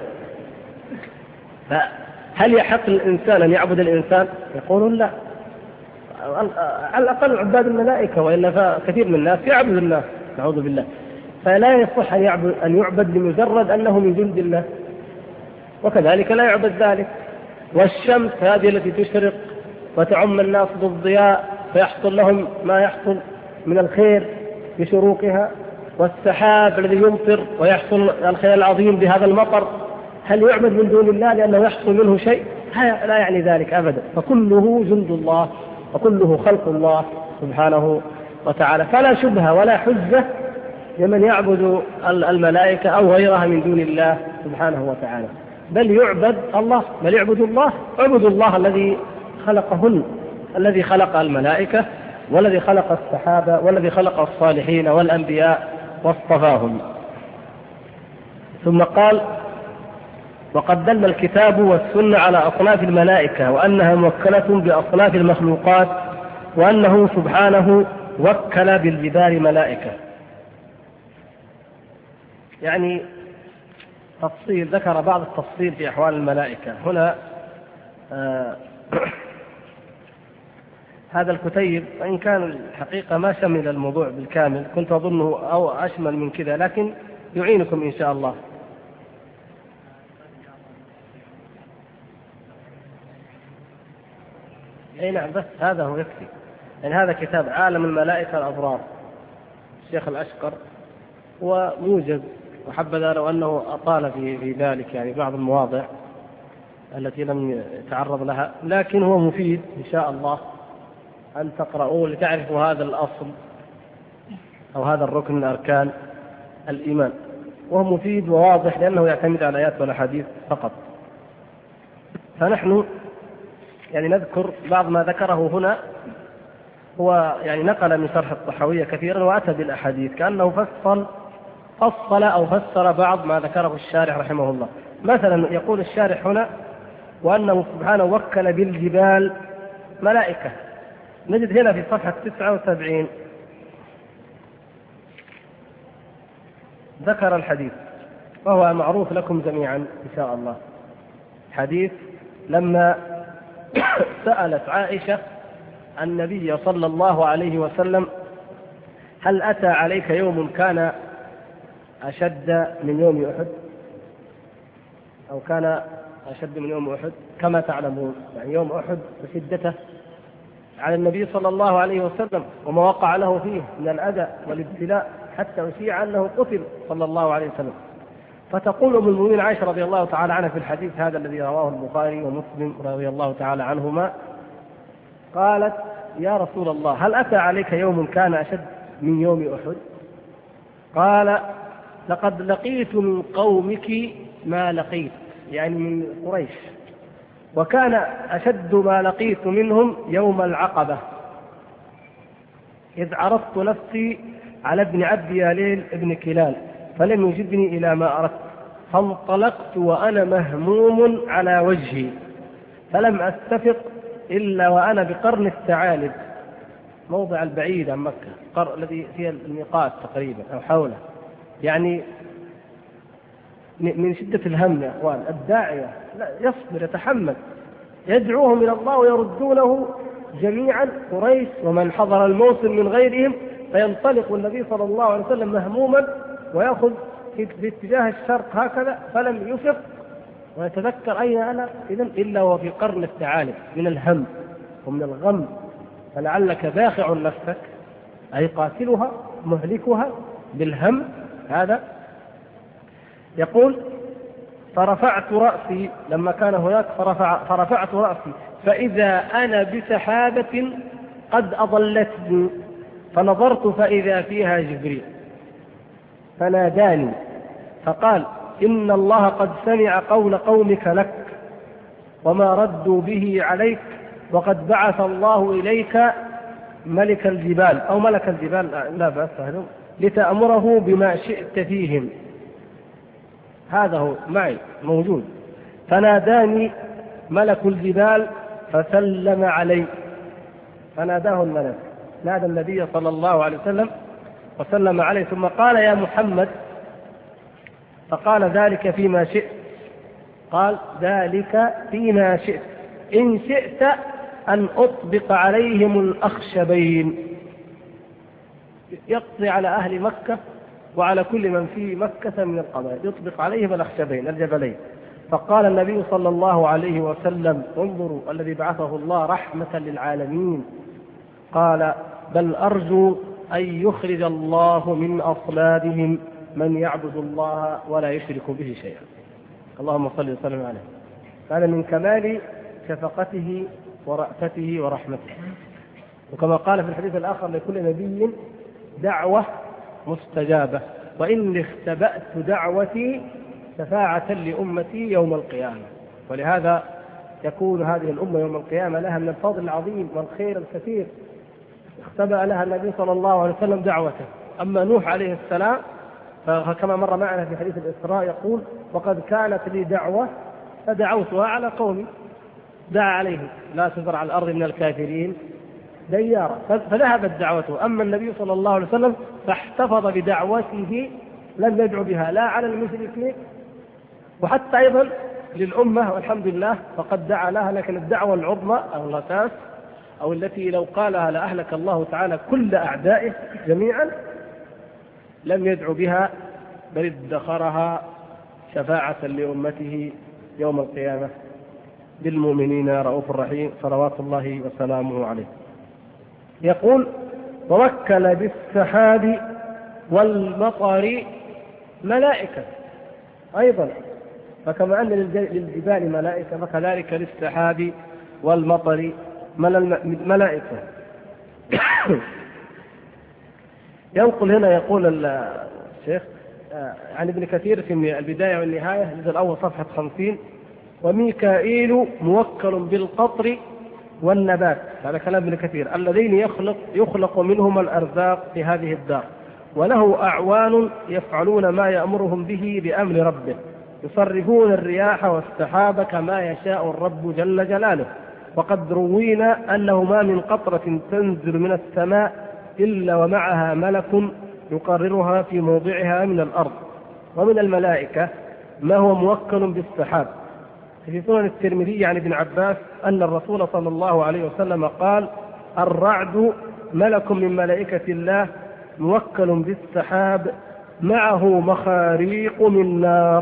فهل يحق للإنسان أن يعبد الإنسان؟ يقولون لا، على الأقل عباد الملائكة، وإلا فكثير من الناس يعبد الناس نعوذ بالله. فلا يصح أن يعبد لمجرد أنه من جند الله، وكذلك لا يعبد ذلك. والشمس هذه التي تشرق وتعم الناس بالضياء فيحصل لهم ما يحصل من الخير بشروقها، والسحاب الذي يمطر ويحصل الخير العظيم بهذا المطر، هل يعبد من دون الله لأنه يحصل منه شيء؟ لا يعني ذلك أبدا، فكله جند الله وكله خلق الله سبحانه وتعالى. فلا شبهة ولا حجة لمن يعبد الملائكة أو غيرها من دون الله سبحانه وتعالى، بل يعبد الله، بل يعبد الله، اعبد الله الذي خلقهن، الذي خلق الملائكة والذي خلق السحابة والذي خلق الصالحين والأنبياء واصطفاهم. ثم قال: وقد دل الكتاب والسنة على أصناف الملائكة وأنها موكلة بأصناف المخلوقات، وأنه سبحانه وكل بالجبال ملائكة. يعني تفصيل، ذكر بعض التفصيل في أحوال الملائكة هنا. هذا الكتيب وإن كان الحقيقة ما شمل الموضوع بالكامل، كنت أظنه أو أشمل من كذا، لكن يعينكم إن شاء الله. أي نعم، بس هذا هو يكفي. يعني هذا كتاب عالم الملائكة الأبرار الشيخ الأشقر، وموجز، وحبذا لو أنه أطال في ذلك يعني بعض المواضع التي لم يتعرض لها، لكن هو مفيد إن شاء الله أن تقرأوه لتعرفوا هذا الأصل أو هذا الركن من أركان الإيمان، وهو مفيد وواضح لأنه يعتمد على الآيات والأحاديث فقط. فنحن يعني نذكر بعض ما ذكره هنا. هو يعني نقل من شرح الطحاوية كثيرا وأتى بالأحاديث كأنه فصل أو فسر بعض ما ذكره الشارح رحمه الله. مثلا يقول الشارح هنا: وأنه سبحانه وكل بالجبال ملائكة. نجد هنا في صفحة 79 ذكر الحديث، وهو معروف لكم جميعا إن شاء الله. حديث لما سألت عائشة النبي صلى الله عليه وسلم: هل أتى عليك يوم كان أشد من يوم أحد، أو كان أشد من يوم أحد؟ كما تعلمون يعني يوم أحد بشدته على النبي صلى الله عليه وسلم وما وقع له فيه من الأذى والابتلاء حتى أشيع أنه قتل صلى الله عليه وسلم. فتقول أم المؤمنين عائشة رضي الله تعالى عنها في الحديث هذا الذي رواه البخاري ومسلم رضي الله تعالى عنهما، قالت: يا رسول الله، هل أتى عليك يوم كان أشد من يوم أحد؟ قال: لقد لقيت من قومك ما لقيت، يعني من قريش، وكان أشد ما لقيت منهم يوم العقبة، إذ عرضت نفسي على ابن عبد ياليل ابن كلال فلم يجبني إلى ما أردت، فانطلقت وأنا مهموم على وجهي، فلم أستفق إلا وأنا بقرن الثعالب، موضع البعيد عن مكة، الذي فيه الميقات تقريبا أو حوله. يعني من شدة الهم يا أخوان الداعية لا يصبر، يتحمل، يدعوهم إلى الله ويردونه جميعا قريش ومن حضر الموسم من غيرهم، فينطلق النبي صلى الله عليه وسلم مهموما ويأخذ في اتجاه الشرق هكذا، فلم يفق ويتذكر أين أنا إذن إلا وفي قرن الثعالب من الهم ومن الغم. فلعلك باخع نفسك، أي قاتلها مهلكها بالهم هذا. يقول: فرفعت رأسي لما كان هناك، فرفعت رأسي فإذا أنا بسحابة قد أضلتني، فنظرت فإذا فيها جبريل فناداني فقال: إن الله قد سمع قول قومك لك وما ردوا به عليك، وقد بعث الله إليك ملك الجبال أو ملك الجبال لا بأس لتأمره بما شئت فيهم. هذا هو معي موجود. فناداني ملك الجبال فسلم علي. فناداه الملك، نادى النبي صلى الله عليه وسلم وسلم عليه، ثم قال يا محمد، فقال ذلك فيما شئت. قال ذلك فيما شئت، إن شئت أن أطبق عليهم الأخشبين، يقضي على أهل مكة وعلى كل من في مكة من القبائل، يطبق عليهم الأخشبين الجبلين. فقال النبي صلى الله عليه وسلم انظروا الذي بعثه الله رحمة للعالمين، قال بل أرجو أن يخرج الله من أصلابهم من يعبد الله ولا يشرك به شيئا. اللهم صل وسلم عليه. هذا من كمال شفقته ورأفته ورحمته. وكما قال في الحديث الآخر لكل نبي دعوة مستجابة، وإني اختبأت دعوتي شفاعة لأمتي يوم القيامة. ولهذا يكون هذه الأمة يوم القيامة لها من الفضل العظيم والخير الكثير، اختبأ لها النبي صلى الله عليه وسلم دعوته. أما نوح عليه السلام فكما مر معنا في حديث الإسراء يقول وقد كانت لي دعوة فدعوتها على قومي، دعا عليهم لا تذر على الأرض من الكافرين ديارا، فذهبت دعوته. أما النبي صلى الله عليه وسلم فاحتفظ بدعوته، لم يدعو بها لا على المشركين وحتى أيضا للأمة والحمد لله فقد دعا لها، لكن الدعوة العظمى أو الأساس أو التي لو قالها لأهلك الله تعالى كل أعدائه جميعا لم يدعو بها، بل ادخرها شفاعة لأمته يوم القيامة. بالمؤمنين رؤوف رحيم صلوات الله وسلامه عليه. يقول ووكل بالسحاب والمطر ملائكة أيضا، فكما أن للجبال ملائكة فكذلك للسحاب والمطر ملائكة. ينقل هنا يقول الشيخ عن ابن كثير في البداية والنهاية الجزء الأول صفحة 50 وميكائيل موكل بالقطر والنبات، هذا كلام ابن كثير، الذين يخلق منهما الأرزاق في هذه الدار، وله أعوان يفعلون ما يأمرهم به بأمر ربه، يصرفون الرياح والسحاب كما يشاء الرب جل جلاله. وقد روينا أنه ما من قطرة تنزل من السماء إلا ومعها ملك يقررها في موضعها من الأرض. ومن الملائكة ما هو موكل بالسحاب. في سنن الترمذي عن ابن عباس أن الرسول صلى الله عليه وسلم قال الرعد ملك من ملائكة الله موكل بالسحاب معه مخاريق من نار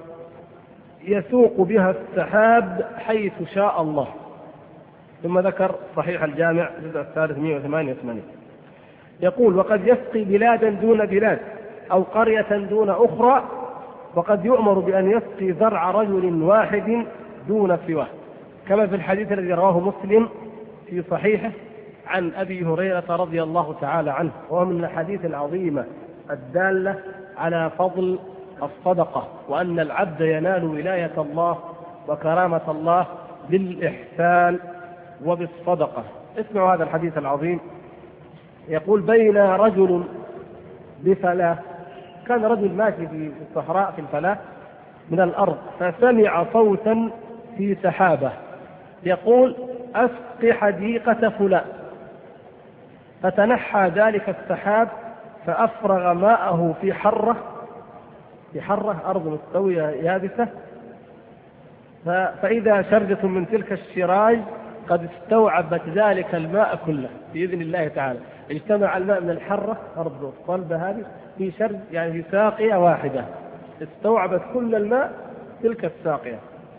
يسوق بها السحاب حيث شاء الله. ثم ذكر صحيح الجامع الجزء الثالث 188 يقول وقد يسقي بلادا دون بلاد أو قرية دون أخرى، وقد يؤمر بأن يسقي زرع رجل واحد دون سواه، كما في الحديث الذي رواه مسلم في صحيحه عن أبي هريرة رضي الله تعالى عنه، وهو من الحديث العظيمة الدالة على فضل الصدقة، وأن العبد ينال ولاية الله وكرامة الله بالإحسان وبالصدقة. اسمعوا هذا الحديث العظيم. يقول بين رجل بفلاة، كان رجل ماشي في الصحراء في الفلاة من الأرض فسمع صوتا في سحابة يقول أسق حديقة فلان، فتنحى ذلك السحاب فأفرغ ماءه في حرة أرض مستوية يابسة، فإذا شرجة من تلك الشراج قد استوعبت ذلك الماء كله بإذن الله تعالى. اجتمع الماء من الحرة أرض الصلبة هذه في شرج يعني في ساقية واحدة، استوعبت كل الماء تلك الساقية.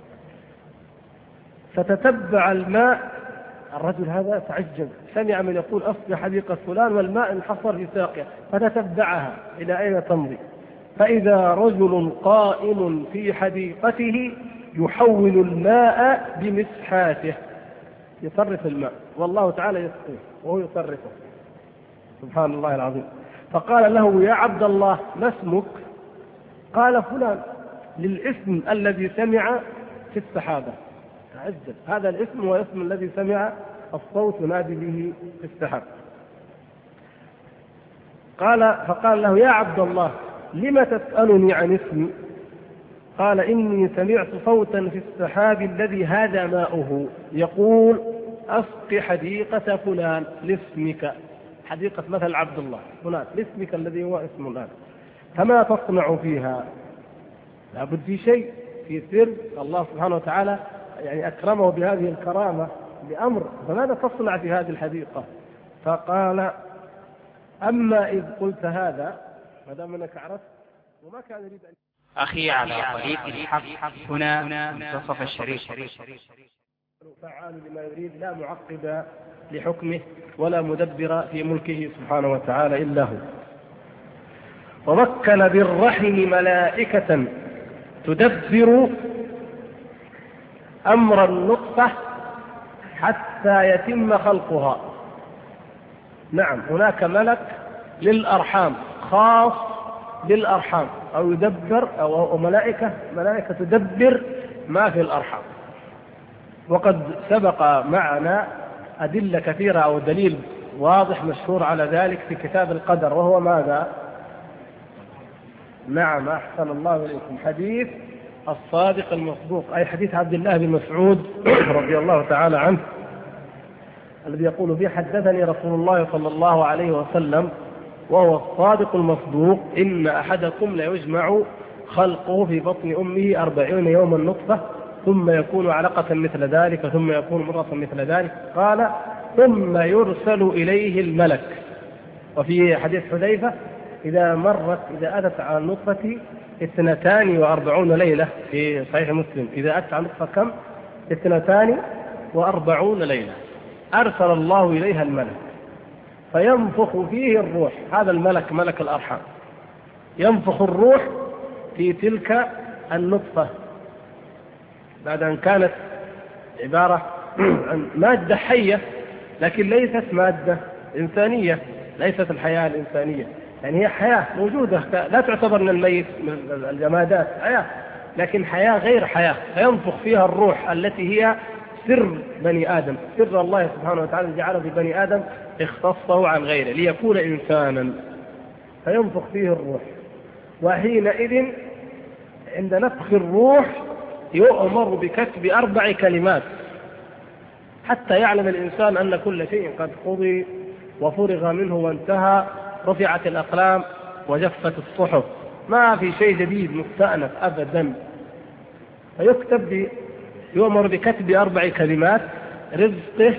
فتتبع الماء، الرجل هذا تعجب، سمع من يقول أصبح حديقة فلان والماء انحصر في ساقية، فتتبعها إلى أين تمضي، فإذا رجل قائم في حديقته يحول الماء بمسحاته، يصرف الماء والله تعالى يسقيه وهو يصرفه، سبحان الله العظيم. فقال له يا عبد الله ما اسمك؟ قال فلان، للاسم الذي سمع في السحابة. تعجب، هذا الاسم هو اسم الذي سمع الصوت ينادي به في السحاب. فقال له: يا عبد الله، لم تسألني عن اسمي؟ قال: إني سمعت صوتا في السحاب الذي هذا ماؤه يقول: أسق حديقة فلان لاسمك، حديقة مثل عبد الله هناك لاسمك الذي هو اسم الآن، فما تصنع فيها؟ لابد في شيء، في سر الله سبحانه وتعالى يعني أكرمه بهذه الكرامة بأمر، فماذا تصنع في هذه الحديقة؟ فقال: أما إذ قلت هذا، ما دام أنك عرفت، وما كان يريد أن أخي على طريق الحق هنا منتصف الشريف. فعال لما يريد، لا معقب لحكمه ولا مدبر في ملكه سبحانه وتعالى إلا هو. ووكل بالرحم ملائكة تدبر أمر النطفة حتى يتم خلقها. نعم، هناك ملك للأرحام، خاص بالأرحام، أو يدبر، أو ملائكة تدبر ما في الأرحام. وقد سبق معنا أدلة كثيرة أو دليل واضح مشهور على ذلك في كتاب القدر، وهو ماذا؟ نعم، أحسن الله إليكم، حديث الصادق المصدوق، أي حديث عبد الله بن مسعود رضي الله تعالى عنه، الذي يقول فيه: حدثني رسول الله صلى الله عليه وسلم وهو الصادق المصدوق: إن أحدكم ليجمع خلقه في بطن أمه 40 يوما نطفة، ثم يكون علقة مثل ذلك، ثم يكون مضغة مثل ذلك. قال: ثم يرسل إليه الملك. وفي حديث حذيفة: إذا أتت على النطفة 42 ليلة، في صحيح مسلم: إذا أتت على النطفة كم؟ 42 ليلة، أرسل الله إليها الملك فينفخ فيه الروح. هذا الملك ملك الأرحام ينفخ الروح في تلك النطفة بعد أن كانت عبارة عن مادة حية، لكن ليست مادة إنسانية، ليست الحياة الإنسانية، يعني هي حياة موجودة، لا تعتبر من الميت، من الجمادات، حياة، لكن حياة غير حياة. فينفخ فيها الروح التي هي سر بني آدم، سر الله سبحانه وتعالى جعله في بني آدم، اختصه عن غيره ليكون إنسانا، فينفخ فيه الروح. وحينئذ عند نفخ الروح يؤمر بكتب 4 كلمات حتى يعلم الإنسان أن كل شيء قد قضي وفرغ منه وانتهى، رفعت الأقلام وجفت الصحف، ما في شيء جديد مستأنف أبدا. فيكتب، يؤمر بكتب 4 كلمات: رزقه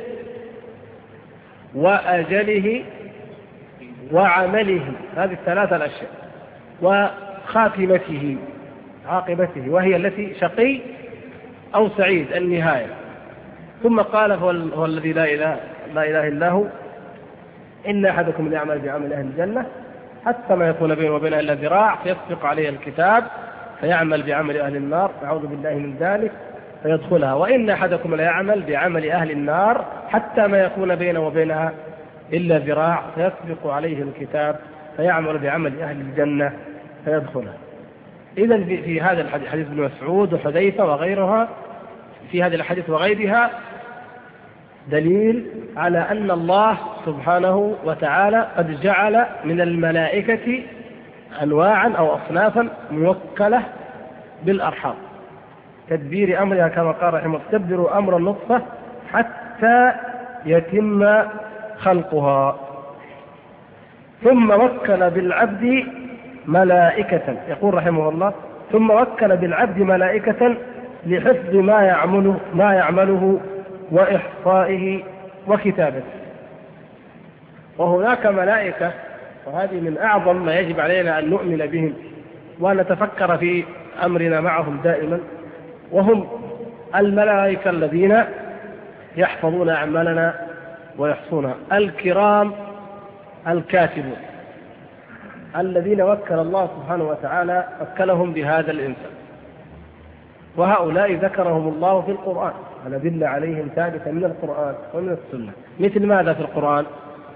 وأجله وعمله، هذه 3 الأشياء، وخاتمته، عاقبته، وهي التي شقي أو سعيد، النهاية. ثم قال: هو الذي لا إله إلا هو: إن أحدكم ليعمل بعمل أهل الجنة حتى ما يكون بينه وبينها إلا ذراع فيسبق عليه الكتاب فيعمل بعمل أهل النار، أعوذ بالله من ذلك، فيدخلها. وإن أحدكم ليعمل بعمل أهل النار حتى ما يكون بينه وبينها إلا ذراع فيسبق عليه الكتاب فيعمل بعمل أهل الجنة فيدخلها. إذن في هذا الحديث، حديث ابن مسعود وحذيفة وغيرها، في هذه الحديث وغيرها دليل على أن الله سبحانه وتعالى قد جعل من الملائكة أنواعا أو أصنافا موكلة بالأرحام، تدبير أمرها كما قال رحمه الله: تدبر أمر النطفة حتى يتم خلقها. ثم وكل بالعبد ملائكة، يقول رحمه الله: ثم وكل بالعبد ملائكة لحفظ ما يعمله وإحصائه وكتابته. وهناك ملائكة، وهذه من أعظم ما يجب علينا أن نؤمن بهم وأن نتفكر في أمرنا معهم دائما، وهم الملائكة الذين يحفظون أعمالنا ويحصونها، الكرام الكاتبون الذين وكل الله سبحانه وتعالى وكلهم بهذا الإنسان. وهؤلاء ذكرهم الله في القرآن، وندل عليهم ثابتا من القرآن ومن السنة. مثل ماذا في القرآن؟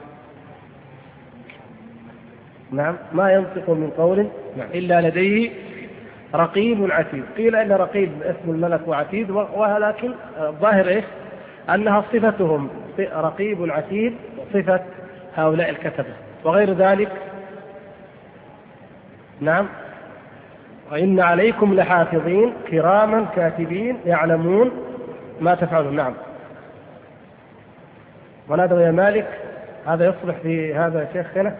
نعم: ما ينطق من قول إلا لديه رقيب عتيد. قيل إن رقيب اسم الملك وعتيد، ولكن الظاهر إيه؟ أنها صفتهم رقيب عتيد، صفة هؤلاء الكتبة. وغير ذلك نعم. وإن عليكم لحافظين كراما كاتبين يعلمون ما تفعلون. نعم. ونادوا يا مالك، هذا يصلح في هذا يا شيخ هنا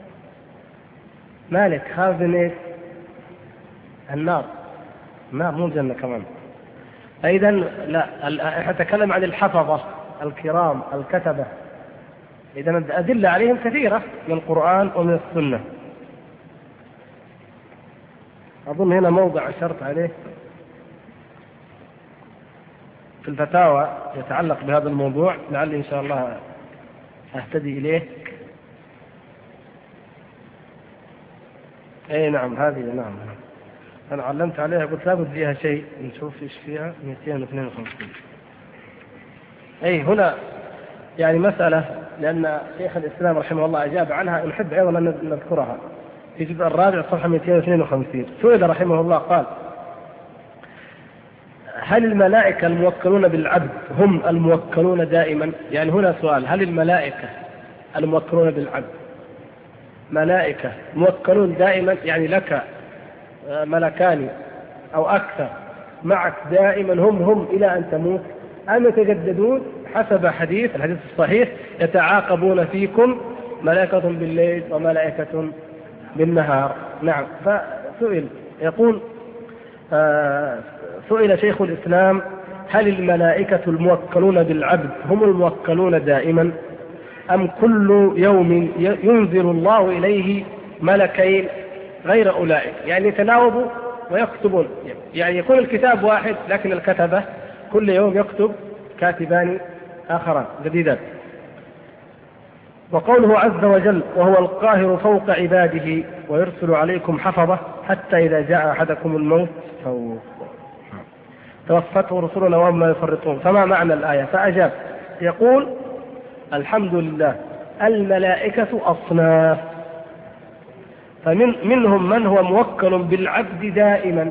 مالك خازن ايش؟ النار. نعم مو الجنة كمان. فإذا لا، أتكلم عن الحفظة الكرام الكتبة. إذا الأدلة عليهم كثيرة من القرآن ومن السنة. أظن هنا موضع أشرت عليه في الفتاوى يتعلق بهذا الموضوع، لعلي إن شاء الله أهتدي إليه. أي نعم هذه نعم أنا علمت عليها، قلت لابد فيها شيء نشوف إيش فيها. 252. أي هنا يعني مسألة، لأن شيخ الإسلام رحمه الله أجاب عنها، نحب أيضا أن نذكرها في الجزء الرابع صفحة 252. سئل رحمه الله قال: هل الملائكة الموكلون بالعبد هم الموكلون دائما؟ يعني هنا سؤال: هل الملائكة الموكلون بالعبد ملائكة موكلون دائما، يعني لك ملكان أو أكثر معك دائما هم إلى أن تموت، أم يتجددون حسب الحديث الصحيح: يتعاقبون فيكم ملائكة بالليل وملائكة بالنهار؟ نعم. فسئل يقول سئل شيخ الإسلام: هل الملائكة الموكلون بالعبد هم الموكلون دائما، أم كل يوم ينزل الله إليه ملكين غير أولئك؟ يعني يتناوبوا ويكتبون، يعني يكون الكتاب واحد لكن الكتبة كل يوم يكتب كاتبان آخران جديدان. وقوله عز وجل: وهو القاهر فوق عباده ويرسل عليكم حفظة حتى إذا جاء أحدكم الموت توفته رسلنا وهم لا يفرطون. فما معنى الآية؟ فأجاب يقول: الحمد لله، الملائكة أصناف، فمنهم من هو موكل بالعبد دائما،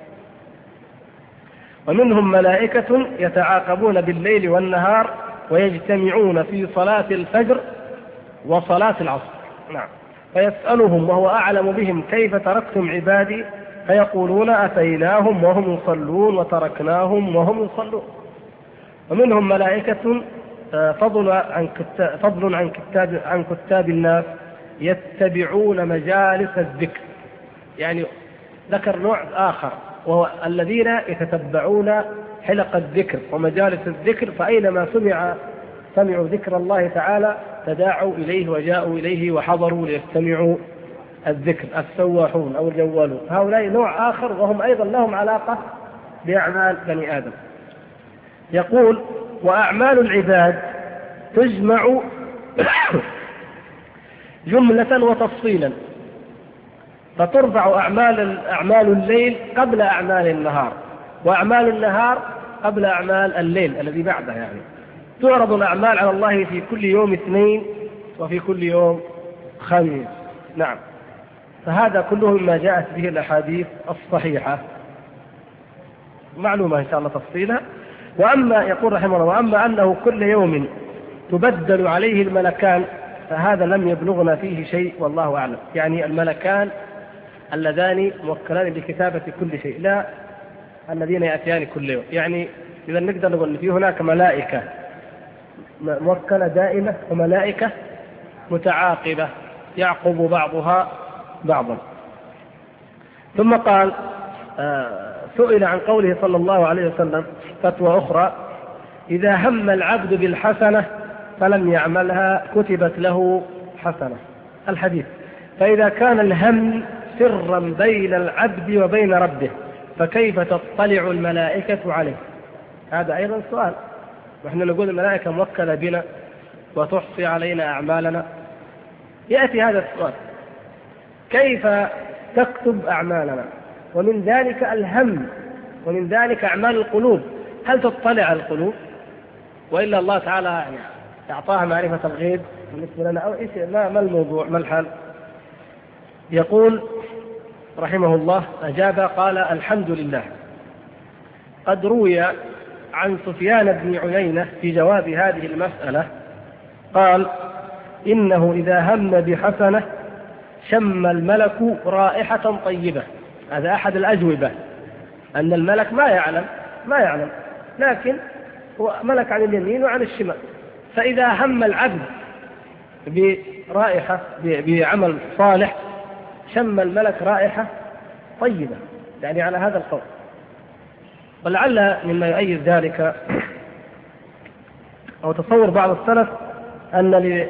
ومنهم ملائكة يتعاقبون بالليل والنهار ويجتمعون في صلاة الفجر وصلاة العصر. نعم. فيسألهم وهو أعلم بهم: كيف تركتم عبادي؟ فيقولون: أتيناهم وهم يصلون وتركناهم وهم يصلون. ومنهم ملائكة فضل عن كتاب الناس يتبعون مجالس الذكر، يعني ذكر نوع آخر وهو الذين يتتبعون حلق الذكر ومجالس الذكر، فأينما سمعوا ذكر الله تعالى تداعوا إليه وجاءوا إليه وحضروا ليستمعوا الذكر، السواحون أو الجوالون. هؤلاء نوع آخر وهم أيضا لهم علاقة بأعمال بني آدم. يقول: وأعمال العباد تجمع جملة وتفصيلا، فترفع أعمال الليل قبل أعمال النهار، وأعمال النهار قبل أعمال الليل الذي بعده. يعني تعرض الأعمال على الله في كل يوم اثنين وفي كل يوم خميس. نعم. فهذا كله مما جاءت به الأحاديث الصحيحة، معلومة إن شاء الله تفصيلها. وأما يقول رحمه الله: وأما أنه كل يوم تبدل عليه الملكان فهذا لم يبلغنا فيه شيء والله أعلم. يعني الملكان اللذان موكلان بكتابة كل شيء، لا الذين يأتيان كل يوم. يعني إذا نقدر نقول أن في هناك ملائكة موكلة دائمة وملائكة متعاقبة يعقب بعضها بعضا. ثم قال: سئل عن قوله صلى الله عليه وسلم فتوى أخرى: إذا هم العبد بالحسنة فلم يعملها كتبت له حسنة. الحديث. فإذا كان الهم سرا بين العبد وبين ربه فكيف تطلع الملائكة عليه؟ هذا أيضا سؤال. نحن نقول الملائكة موكلة بنا وتحصي علينا أعمالنا. يأتي هذا السؤال: كيف تكتب أعمالنا؟ ومن ذلك الهم، ومن ذلك أعمال القلوب، هل تطلع على القلوب؟ وإلا الله تعالى يعني أعطاها معرفة الغيب بالنسبة لنا أو إيش؟ ما الموضوع؟ ما الحال؟ يقول رحمه الله أجاب قال: الحمد لله. قد روي عن سفيان بن عيينة في جواب هذه المسألة قال: إنه إذا هم بحسنة شم الملك رائحة طيبة. هذا أحد الأجوبة، أن الملك ما يعلم، لكن هو ملك عن اليمين وعن الشمال. فإذا هم العبد برائحة بعمل صالح شم الملك رائحة طيبة، يعني على هذا القول. ولعل مما يؤيد ذلك أو تصور بعض السلف أن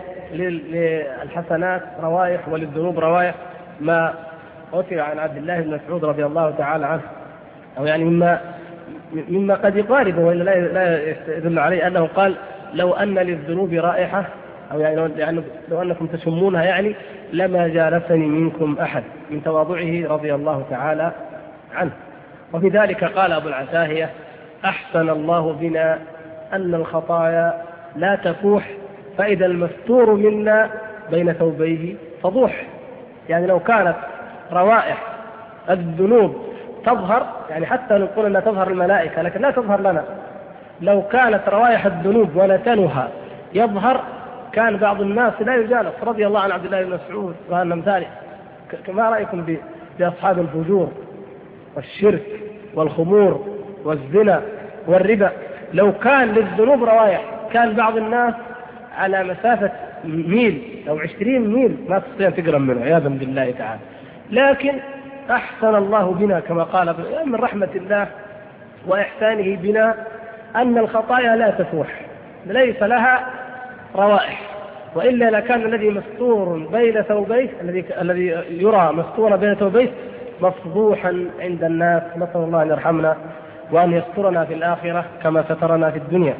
للحسنات روائح وللذنوب روائح، ما أثر عن عبد الله بن مسعود رضي الله تعالى عنه، أو يعني مما قد يقارب وإلا لا يدل عليه، أنه قال لو أن للذنوب رائحة، أو يعني لو أنكم تشمونها يعني لما جالسني منكم أحد، من تواضعه رضي الله تعالى عنه. وفي ذلك قال أبو العتاهية: أحسن الله بنا أن الخطايا لا تفوح، فإذا المستور منا بين ثوبيه فضوح. يعني لو كانت روائح الذنوب تظهر، يعني حتى نقول أنها تظهر الملائكة لكن لا تظهر لنا، لو كانت روائح الذنوب ونتنها يظهر كان بعض الناس لا يجالس، رضي الله عن عبد الله بن مسعود وعن أمثاله. كما رأيكم بأصحاب الفجور والشرك والخمور والزنا والربا، لو كان للذنوب روائح كان بعض الناس على مسافة ميل أو 20 ميل ما تستطيع تقرب منه عياذا بالله تعالى. لكن أحسن الله بنا كما قال من رحمة الله وإحسانه بنا أن الخطايا لا تفوح، ليس لها روائح، وإلا لكان الذي مستور بين ثوبيه، الذي يرى مستورا بين ثوبيه مفضوحا عند الناس. نسأل الله أن يرحمنا وأن يسترنا في الآخرة كما سترنا في الدنيا.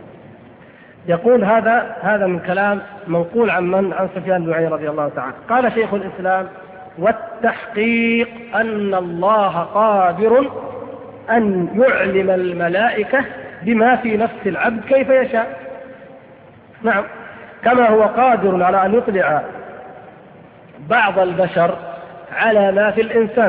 يقول هذا من كلام منقول عن سفيان بن عيينة رضي الله تعالى. قال شيخ الإسلام: والتحقيق أن الله قادر أن يعلم الملائكة بما في نفس العبد كيف يشاء. نعم، كما هو قادر على أن يطلع بعض البشر على ما في الإنسان،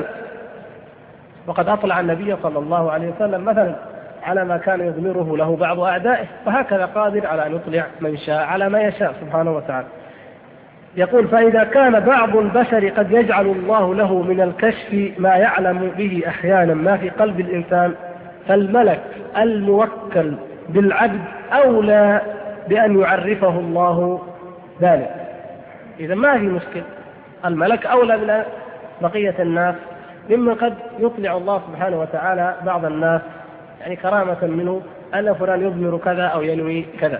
وقد أطلع النبي صلى الله عليه وسلم مثلا على ما كان يضمره له بعض أعدائه، فهكذا قادر على أن يطلع من شاء على ما يشاء سبحانه وتعالى. يقول: فإذا كان بعض البشر قد يجعل الله له من الكشف ما يعلم به أحيانا ما في قلب الإنسان، فالملك الموكل بالعبد أولى بأن يعرفه الله ذلك. إذا ما في مشكل، الملك أولى من بقية الناس، مما قد يطلع الله سبحانه وتعالى بعض الناس يعني كرامة منه أن فلان يضمر كذا أو ينوي كذا.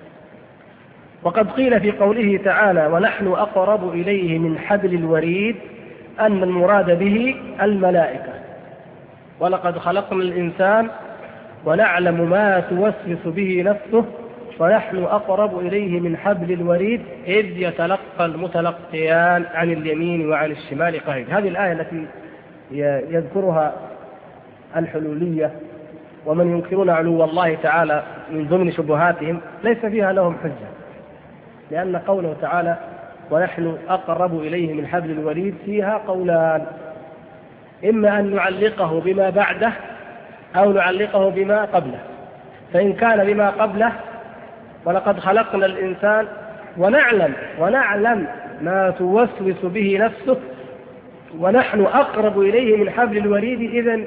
وقد قيل في قوله تعالى: ونحن أقرب إليه من حبل الوريد، أن المراد به الملائكة. ولقد خلقنا الإنسان ونعلم ما توسوس به نفسه ونحن أقرب إليه من حبل الوريد إذ يتلقى المتلقيان عن اليمين وعن الشمال قعيد. هذه الآية التي يذكرها الحلولية ومن ينكرون علو الله تعالى من ضمن شبهاتهم ليس فيها لهم حجة، لأن قوله تعالى ونحن أقرب إليه من حبل الوريد فيها قولان: إما أن نعلقه بما بعده أو نعلقه بما قبله. فإن كان بما قبله: ولقد خلقنا الإنسان ونعلم ما توسوس به نفسه ونحن أقرب إليه من حبل الوريد، إذن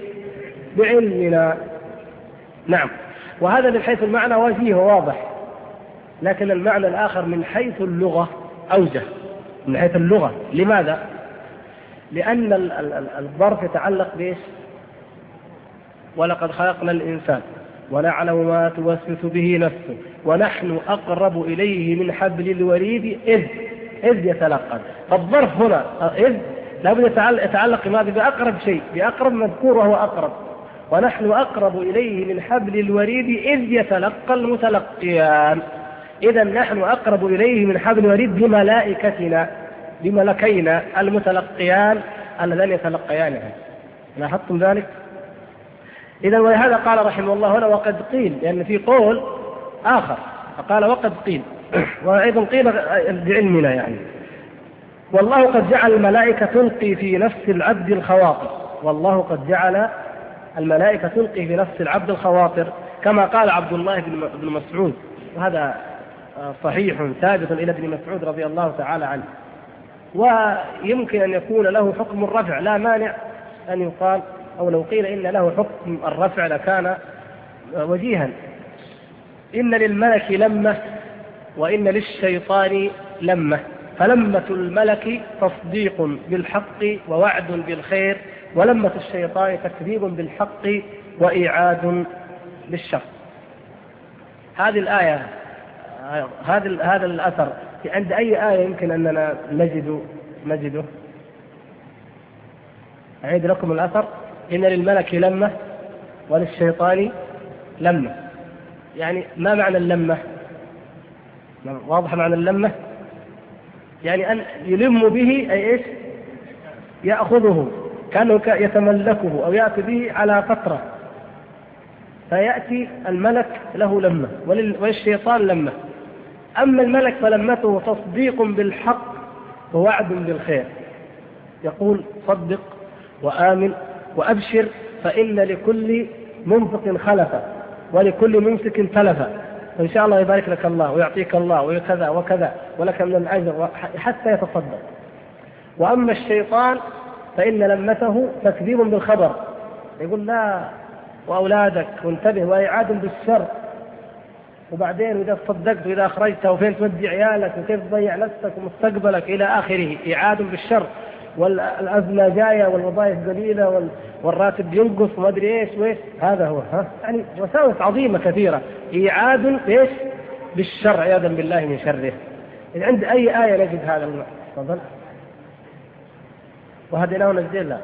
بعلمنا. نعم، وهذا من حيث المعنى وجيه واضح، لكن المعنى الآخر من حيث اللغة أوجه. من حيث اللغة، لماذا؟ لأن الظرف يتعلق بإيش؟ ولقد خلقنا الإنسان ونعلم ما توسوس به نفسه ونحن أقرب إليه من حبل الوريد إذ يتلقى. فالظرف هنا إذ لابد يتعلق ماذا؟ بأقرب شيء، بأقرب مذكور وهو أقرب. ونحن أقرب إليه من حبل الوريد إذ يتلقى المتلقيان. إذا نحن أقرب إليه من حبل الوريد بملكينا المتلقيان اللذان يتلقيانه. لاحظتم ذلك؟ إذا ولهذا قال رحمه الله هنا وقد قيل، لأن في قول آخر فقال وقد قيل، وأيضا قيل بعلمنا يعني. والله قد جعل الملائكة تلقي في نفس العبد الخواطر. والله قد جعل الملائكة تلقي في نفس العبد الخواطر كما قال عبد الله بن مسعود، وهذا صحيح ثابت إلى ابن مسعود رضي الله تعالى عنه. ويمكن أن يكون له حكم الرفع، لا مانع أن يقال، أو لو قيل إن له حكم الرفع لكان وجيها. إن للملك لمة وإن للشيطان لمة، فلمة الملك تصديق بالحق ووعد بالخير، ولمة الشيطان تكذيب بالحق وإيعاد بالشر. هذه الآية، هذا الأثر عند أي آية يمكن أننا نجده؟ أعيد لكم الأثر: إن للملك لمة وللشيطان لمة. يعني ما معنى اللمة؟ واضح معنى اللمة؟ يعني أن يلم به، أي إيش؟ يأخذه كأنه يتملكه أو يأتي به على فترة، فيأتي الملك له لمة وللشيطان لمة. أما الملك فلمته تصديق بالحق ووعد بالخير، يقول: صدق وآمن وأبشر فإن لكل منفق خلفا ولكل ممسك تلفا، وإن شاء الله يبارك لك الله ويعطيك الله وكذا وكذا ولك من الأجر حتى يتصدق. وأما الشيطان فإن لمته تكذيب بالخبر، يقول: لا وأولادك وانتبه، وإعاد بالشر، وبعدين إذا صدقت وإذا أخرجت وفين تودي عيالك وكيف تضيع نفسك ومستقبلك إلى آخره، إعاد بالشر، والأزمة جاية والوظائف قليلة والراتب ينقص وما أدري إيش وإيش. هذا هو يعني وساوس عظيمة كثيرة، إعاد إيش بالشر عياذا بالله من شره. عند أي آية نجد هذا تفضل. وهديناه نجدين.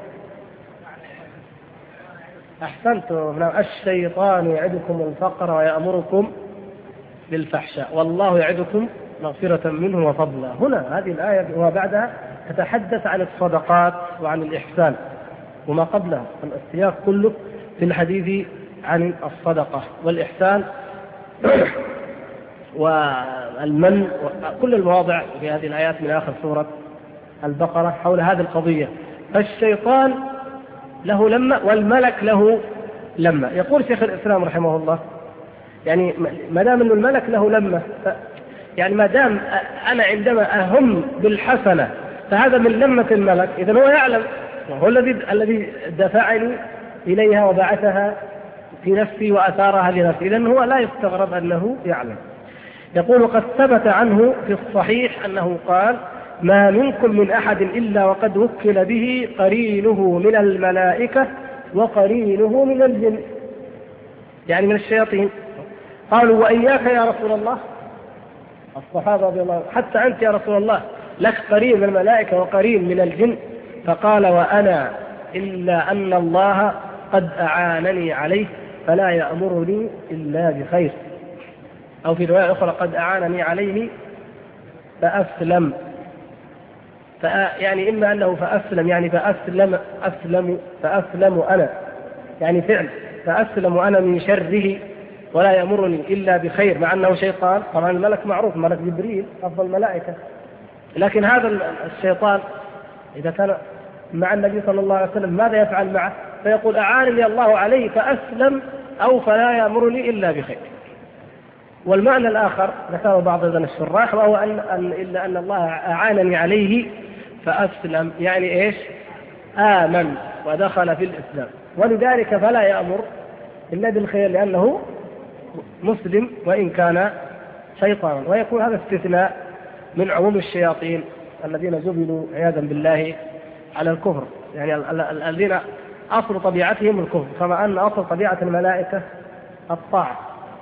أحسنتم. الشيطان يعدكم الفقر ويأمركم بالفحشاء والله يعدكم مغفرة منه وفضلا. هنا هذه الآية وبعدها تتحدث عن الصدقات وعن الإحسان، وما قبلها السياق كله في الحديث عن الصدقة والإحسان والمن، وكل المواضع في هذه الآيات من آخر سورة البقرة حول هذه القضية. فالشيطان له لمة والملك له لمة. يقول شيخ الإسلام رحمه الله: يعني ما دام أن الملك له لمة، يعني ما دام أنا عندما أهم بالحسنة فهذا من لمة الملك، إذن هو يعلم، هو الذي دفعني إليها وبعثها في نفسي وأثارها لنفسي، إذن هو لا يستغرب أنه يعلم. يقول: قد ثبت عنه في الصحيح أنه قال: ما منكم من أحد إلا وقد وكل به قرينه من الملائكة وقرينه من الجن، يعني من الشياطين. قالوا: وإياك يا رسول الله؟ الصحابة رضي الله عنهم: حتى أنت يا رسول الله لك قرين من الملائكة وقرين من الجن؟ فقال: وأنا إلا أن الله قد أعانني عليه فلا يأمرني إلا بخير، أو في رواية أخرى: قد أعانني عليه فأسلم. يعني إما أنه فأسلم يعني فأسلم أنا، يعني فعل فأسلم أنا من شره ولا يأمرني إلا بخير، مع أنه شيطان. طبعا الملك معروف، ملك جبريل أفضل الملائكة، لكن هذا الشيطان إذا كان مع النبي صلى الله عليه وسلم ماذا يفعل معه؟ فيقول: أعانني الله عليه فأسلم، أو فلا يأمرني إلا بخير. والمعنى الآخر ذكره بعض الشراح، وهو إلا أن الله أعانني عليه فأسلم، يعني إيش؟ آمن ودخل في الإسلام، ولذلك فلا يأمر إلا بالخير لأنه مسلم وإن كان شيطانا. ويكون هذا استثناء من عموم الشياطين الذين جبلوا عياذا بالله على الكفر، يعني الذين أصل طبيعتهم الكفر، كما أن أصل طبيعة الملائكة الطاعة.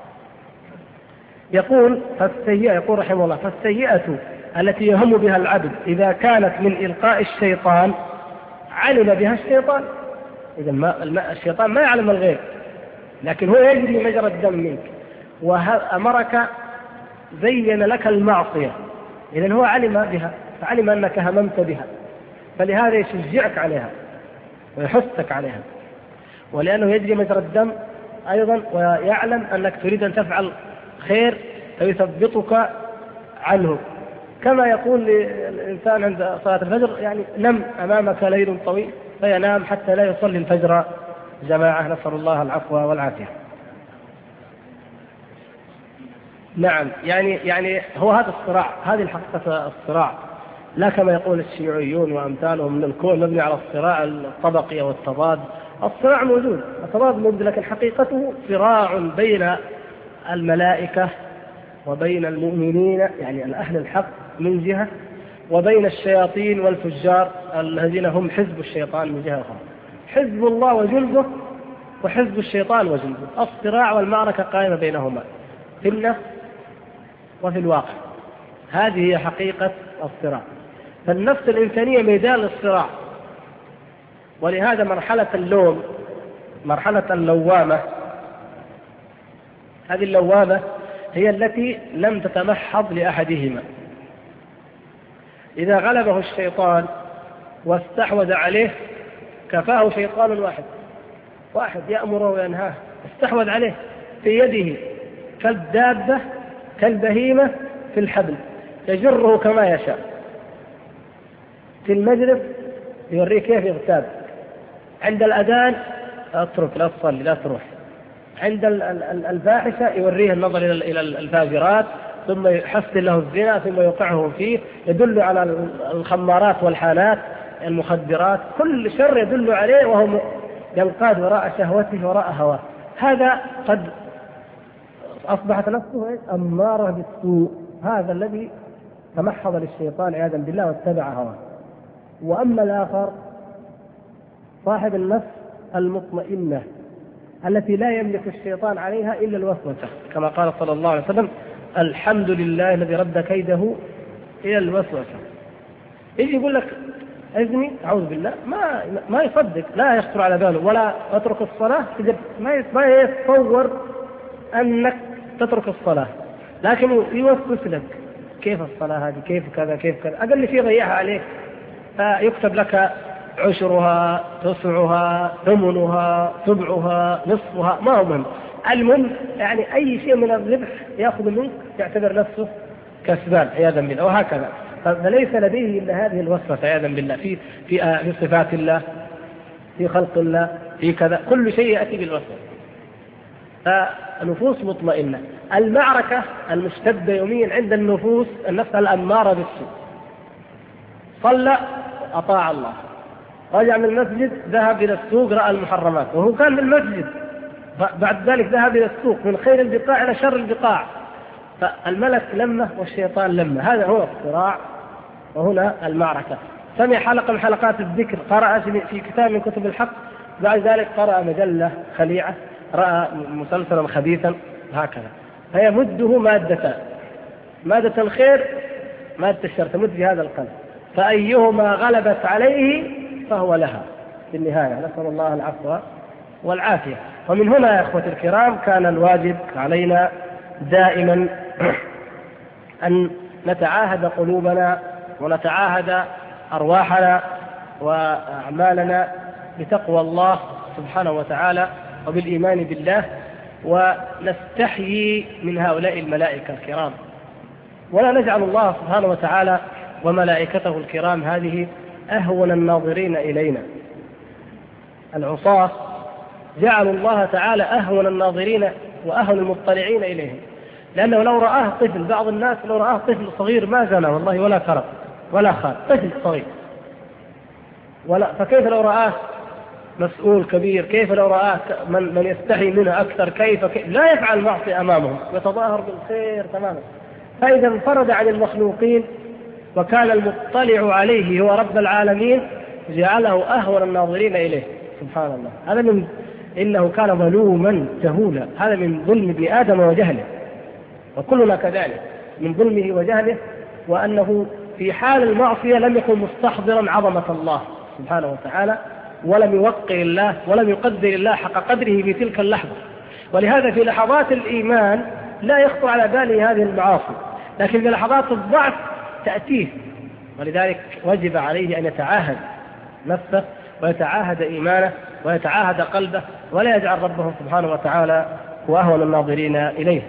يقول رحمه الله: فالسيئة التي يهم بها العبد إذا كانت من إلقاء الشيطان علم بها الشيطان. إذا الشيطان ما يعلم الغيب، لكن هو يجري مجرى الدم منك وأمرك زين لك المعصية، إذن هو علم بها، فعلم أنك هممت بها، فلهذا يشجعك عليها ويحثك عليها، ولأنه يجري مجرى الدم أيضا ويعلم أنك تريد أن تفعل خير فيثبطك عنه. كما يقول للإنسان عند صلاة الفجر: يعني نم أمامك ليل طويل، فينام حتى لا يصلي الفجر جماعة، نسأل الله العفو والعافية. نعم، يعني هو هذا الصراع، هذه الحقيقة الصراع لا كما يقول الشيوعيون وأمثالهم من الكون مبني على الصراع الطبقي أو التضاد. الصراع موجود، التضاد موجود، لكن حقيقته صراع بين الملائكة وبين المؤمنين يعني الأهل الحق من جهة، وبين الشياطين والفجار الذين هم حزب الشيطان من جهة أخرى. حزب الله وجنده وحزب الشيطان وجنده، الصراع والمعركة قائمة بينهما في النفس وفي الواقع. هذه هي حقيقة الصراع. فالنفس الإنسانية ميدان للصراع، ولهذا مرحلة اللوم، مرحلة اللوامة، هذه اللوامة هي التي لم تتمحض لأحدهما. إذا غلبه الشيطان واستحوذ عليه كفاه شيطان واحد يأمره وينهاه، استحوذ عليه في يده كالدابة كالبهيمة في الحبل يجره كما يشاء. في المجلس يوريه كيف يغتاب، عند الأذان اترك لا تصلي لا تروح، عند الفاحشة يوريه النظر إلى الفاجرات، ثم يحسن له الزنا ثم يوقعه فيه، يدل على الخمارات والحانات المخدرات، كل شر يدل عليه وهو ينقاد وراء شهوته وراء هواه. هذا قد أصبحت نفسه أمارة بالسوء، هذا الذي تمحض للشيطان عياذا بالله واتبع هواه. وأما الآخر صاحب النفس المطمئنة التي لا يملك الشيطان عليها إلا الوسوسة، كما قال صلى الله عليه وسلم: الحمد لله الذي رد كيده إلى الوسوسة. يجي يقول لك أذني أعوذ بالله، ما يصدق، لا يخطر على باله، ولا أترك الصلاة، ما يتصور أنك تترك الصلاة، لكن يوسوس لك كيف الصلاة هذه، كيف كذا كيف كذا، أقل شيء ضيعها عليك، فيكتب لك عشرها تسعها ثمنها سبعها نصفها، ما هو مهم، المهم يعني أي شيء من الربح يأخذ منك يعتبر نفسه كسبان عياذا بالله، وهكذا. فليس لديه إلا هذه الوصفة عياذا بالله في صفات الله، في خلق الله، في كذا، كل شيء يأتي بالوصفة. فنفوس مطمئنة. المعركة المشتدة يوميا عند النفوس النفس الأمارة بالسوء. صلى أطاع الله، رجع من المسجد ذهب إلى السوق رأى المحرمات وهو كان في المسجد، بعد ذلك ذهب إلى السوق من خير البقاع إلى شر البقاع. فالملك لمه والشيطان لمه، هذا هو الصراع وهنا المعركة. سمع حلقة من حلقات الذكر، قرأ في كتاب من كتب الحق، بعد ذلك قرأ مجلة خليعة، رأى مسلسلا خبيثا، هكذا. فيمده مادتان، مادة الخير مادة الشر، تمد في هذا القلب، فأيهما غلبت عليه فهو لها في النهاية. نسأل الله العفو والعافية. ومن هنا يا أخوة الكرام كان الواجب علينا دائما أن نتعاهد قلوبنا ونتعاهد أرواحنا وأعمالنا بتقوى الله سبحانه وتعالى وبالإيمان بالله، ونستحيي من هؤلاء الملائكة الكرام، ولا نجعل الله سبحانه وتعالى وملائكته الكرام هذه أهون الناظرين إلينا. العصاة جعلوا الله تعالى أهون الناظرين وأهون المطلعين إليهم، لأنه لو رآه طفل، بعض الناس لو رآه طفل صغير ما زنى والله ولا كرم ولا خال، طفل صغير، فكيف لو رآه مسؤول كبير، كيف لو رآه من يستحي منه أكثر، كيف لا يفعل معصية أمامهم، يتظاهر بالخير تماما. فإذا انفرد عن المخلوقين وكان المطلع عليه هو رب العالمين جعله أهون الناظرين إليه سبحان الله. هذا إنه كان ظلوما جهولا، هذا من ظلم ابن آدم وجهله، وكلنا كذلك من ظلمه وجهله، وأنه في حال المعصية لم يكن مستحضرا عظمة الله سبحانه وتعالى، ولم يوقر الله ولم يقدر الله حق قدره في تلك اللحظة. ولهذا في لحظات الإيمان لا يخطر على باله هذه المعاصي، لكن في لحظات الضعف تأتيه، ولذلك وجب عليه أن يتعاهد نفسه ويتعاهد إيمانه ويتعاهد قلبه، ولا يجعل ربه سبحانه وتعالى هو أهون الناظرين إليه.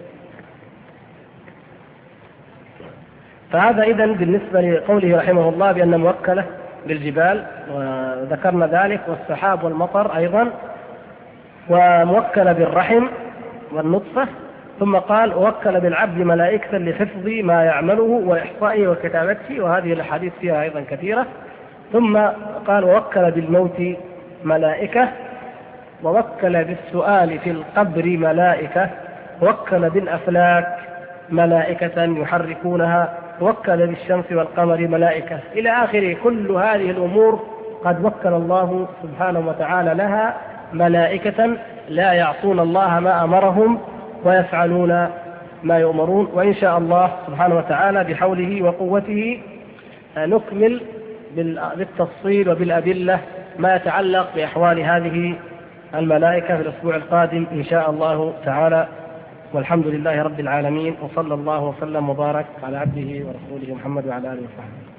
فهذا إذن بالنسبة لقوله رحمه الله بأن موكلة بالجبال، وذكرنا ذلك، والسحاب والمطر أيضا، وموكلة بالرحم والنطفة، ثم قال ووكل بالعبد ملائكة لحفظ ما يعمله وإحصائه وكتابته، وهذه الأحاديث فيها أيضا كثيرة. ثم قال ووكل بالموت ملائكة، ووكل بالسؤال في القبر ملائكة، ووكل بالأفلاك ملائكة يحركونها، ووكل بالشمس والقمر ملائكة إلى آخره. كل هذه الأمور قد وكل الله سبحانه وتعالى لها ملائكة لا يعصون الله ما أمرهم ويفعلون ما يؤمرون. وإن شاء الله سبحانه وتعالى بحوله وقوته نكمل بالتفصيل وبالأدلة ما يتعلق بأحوال هذه الملائكة في الأسبوع القادم إن شاء الله تعالى. والحمد لله رب العالمين، وصلى الله وسلم وبارك على عبده ورسوله محمد وعلى آله وصحبه.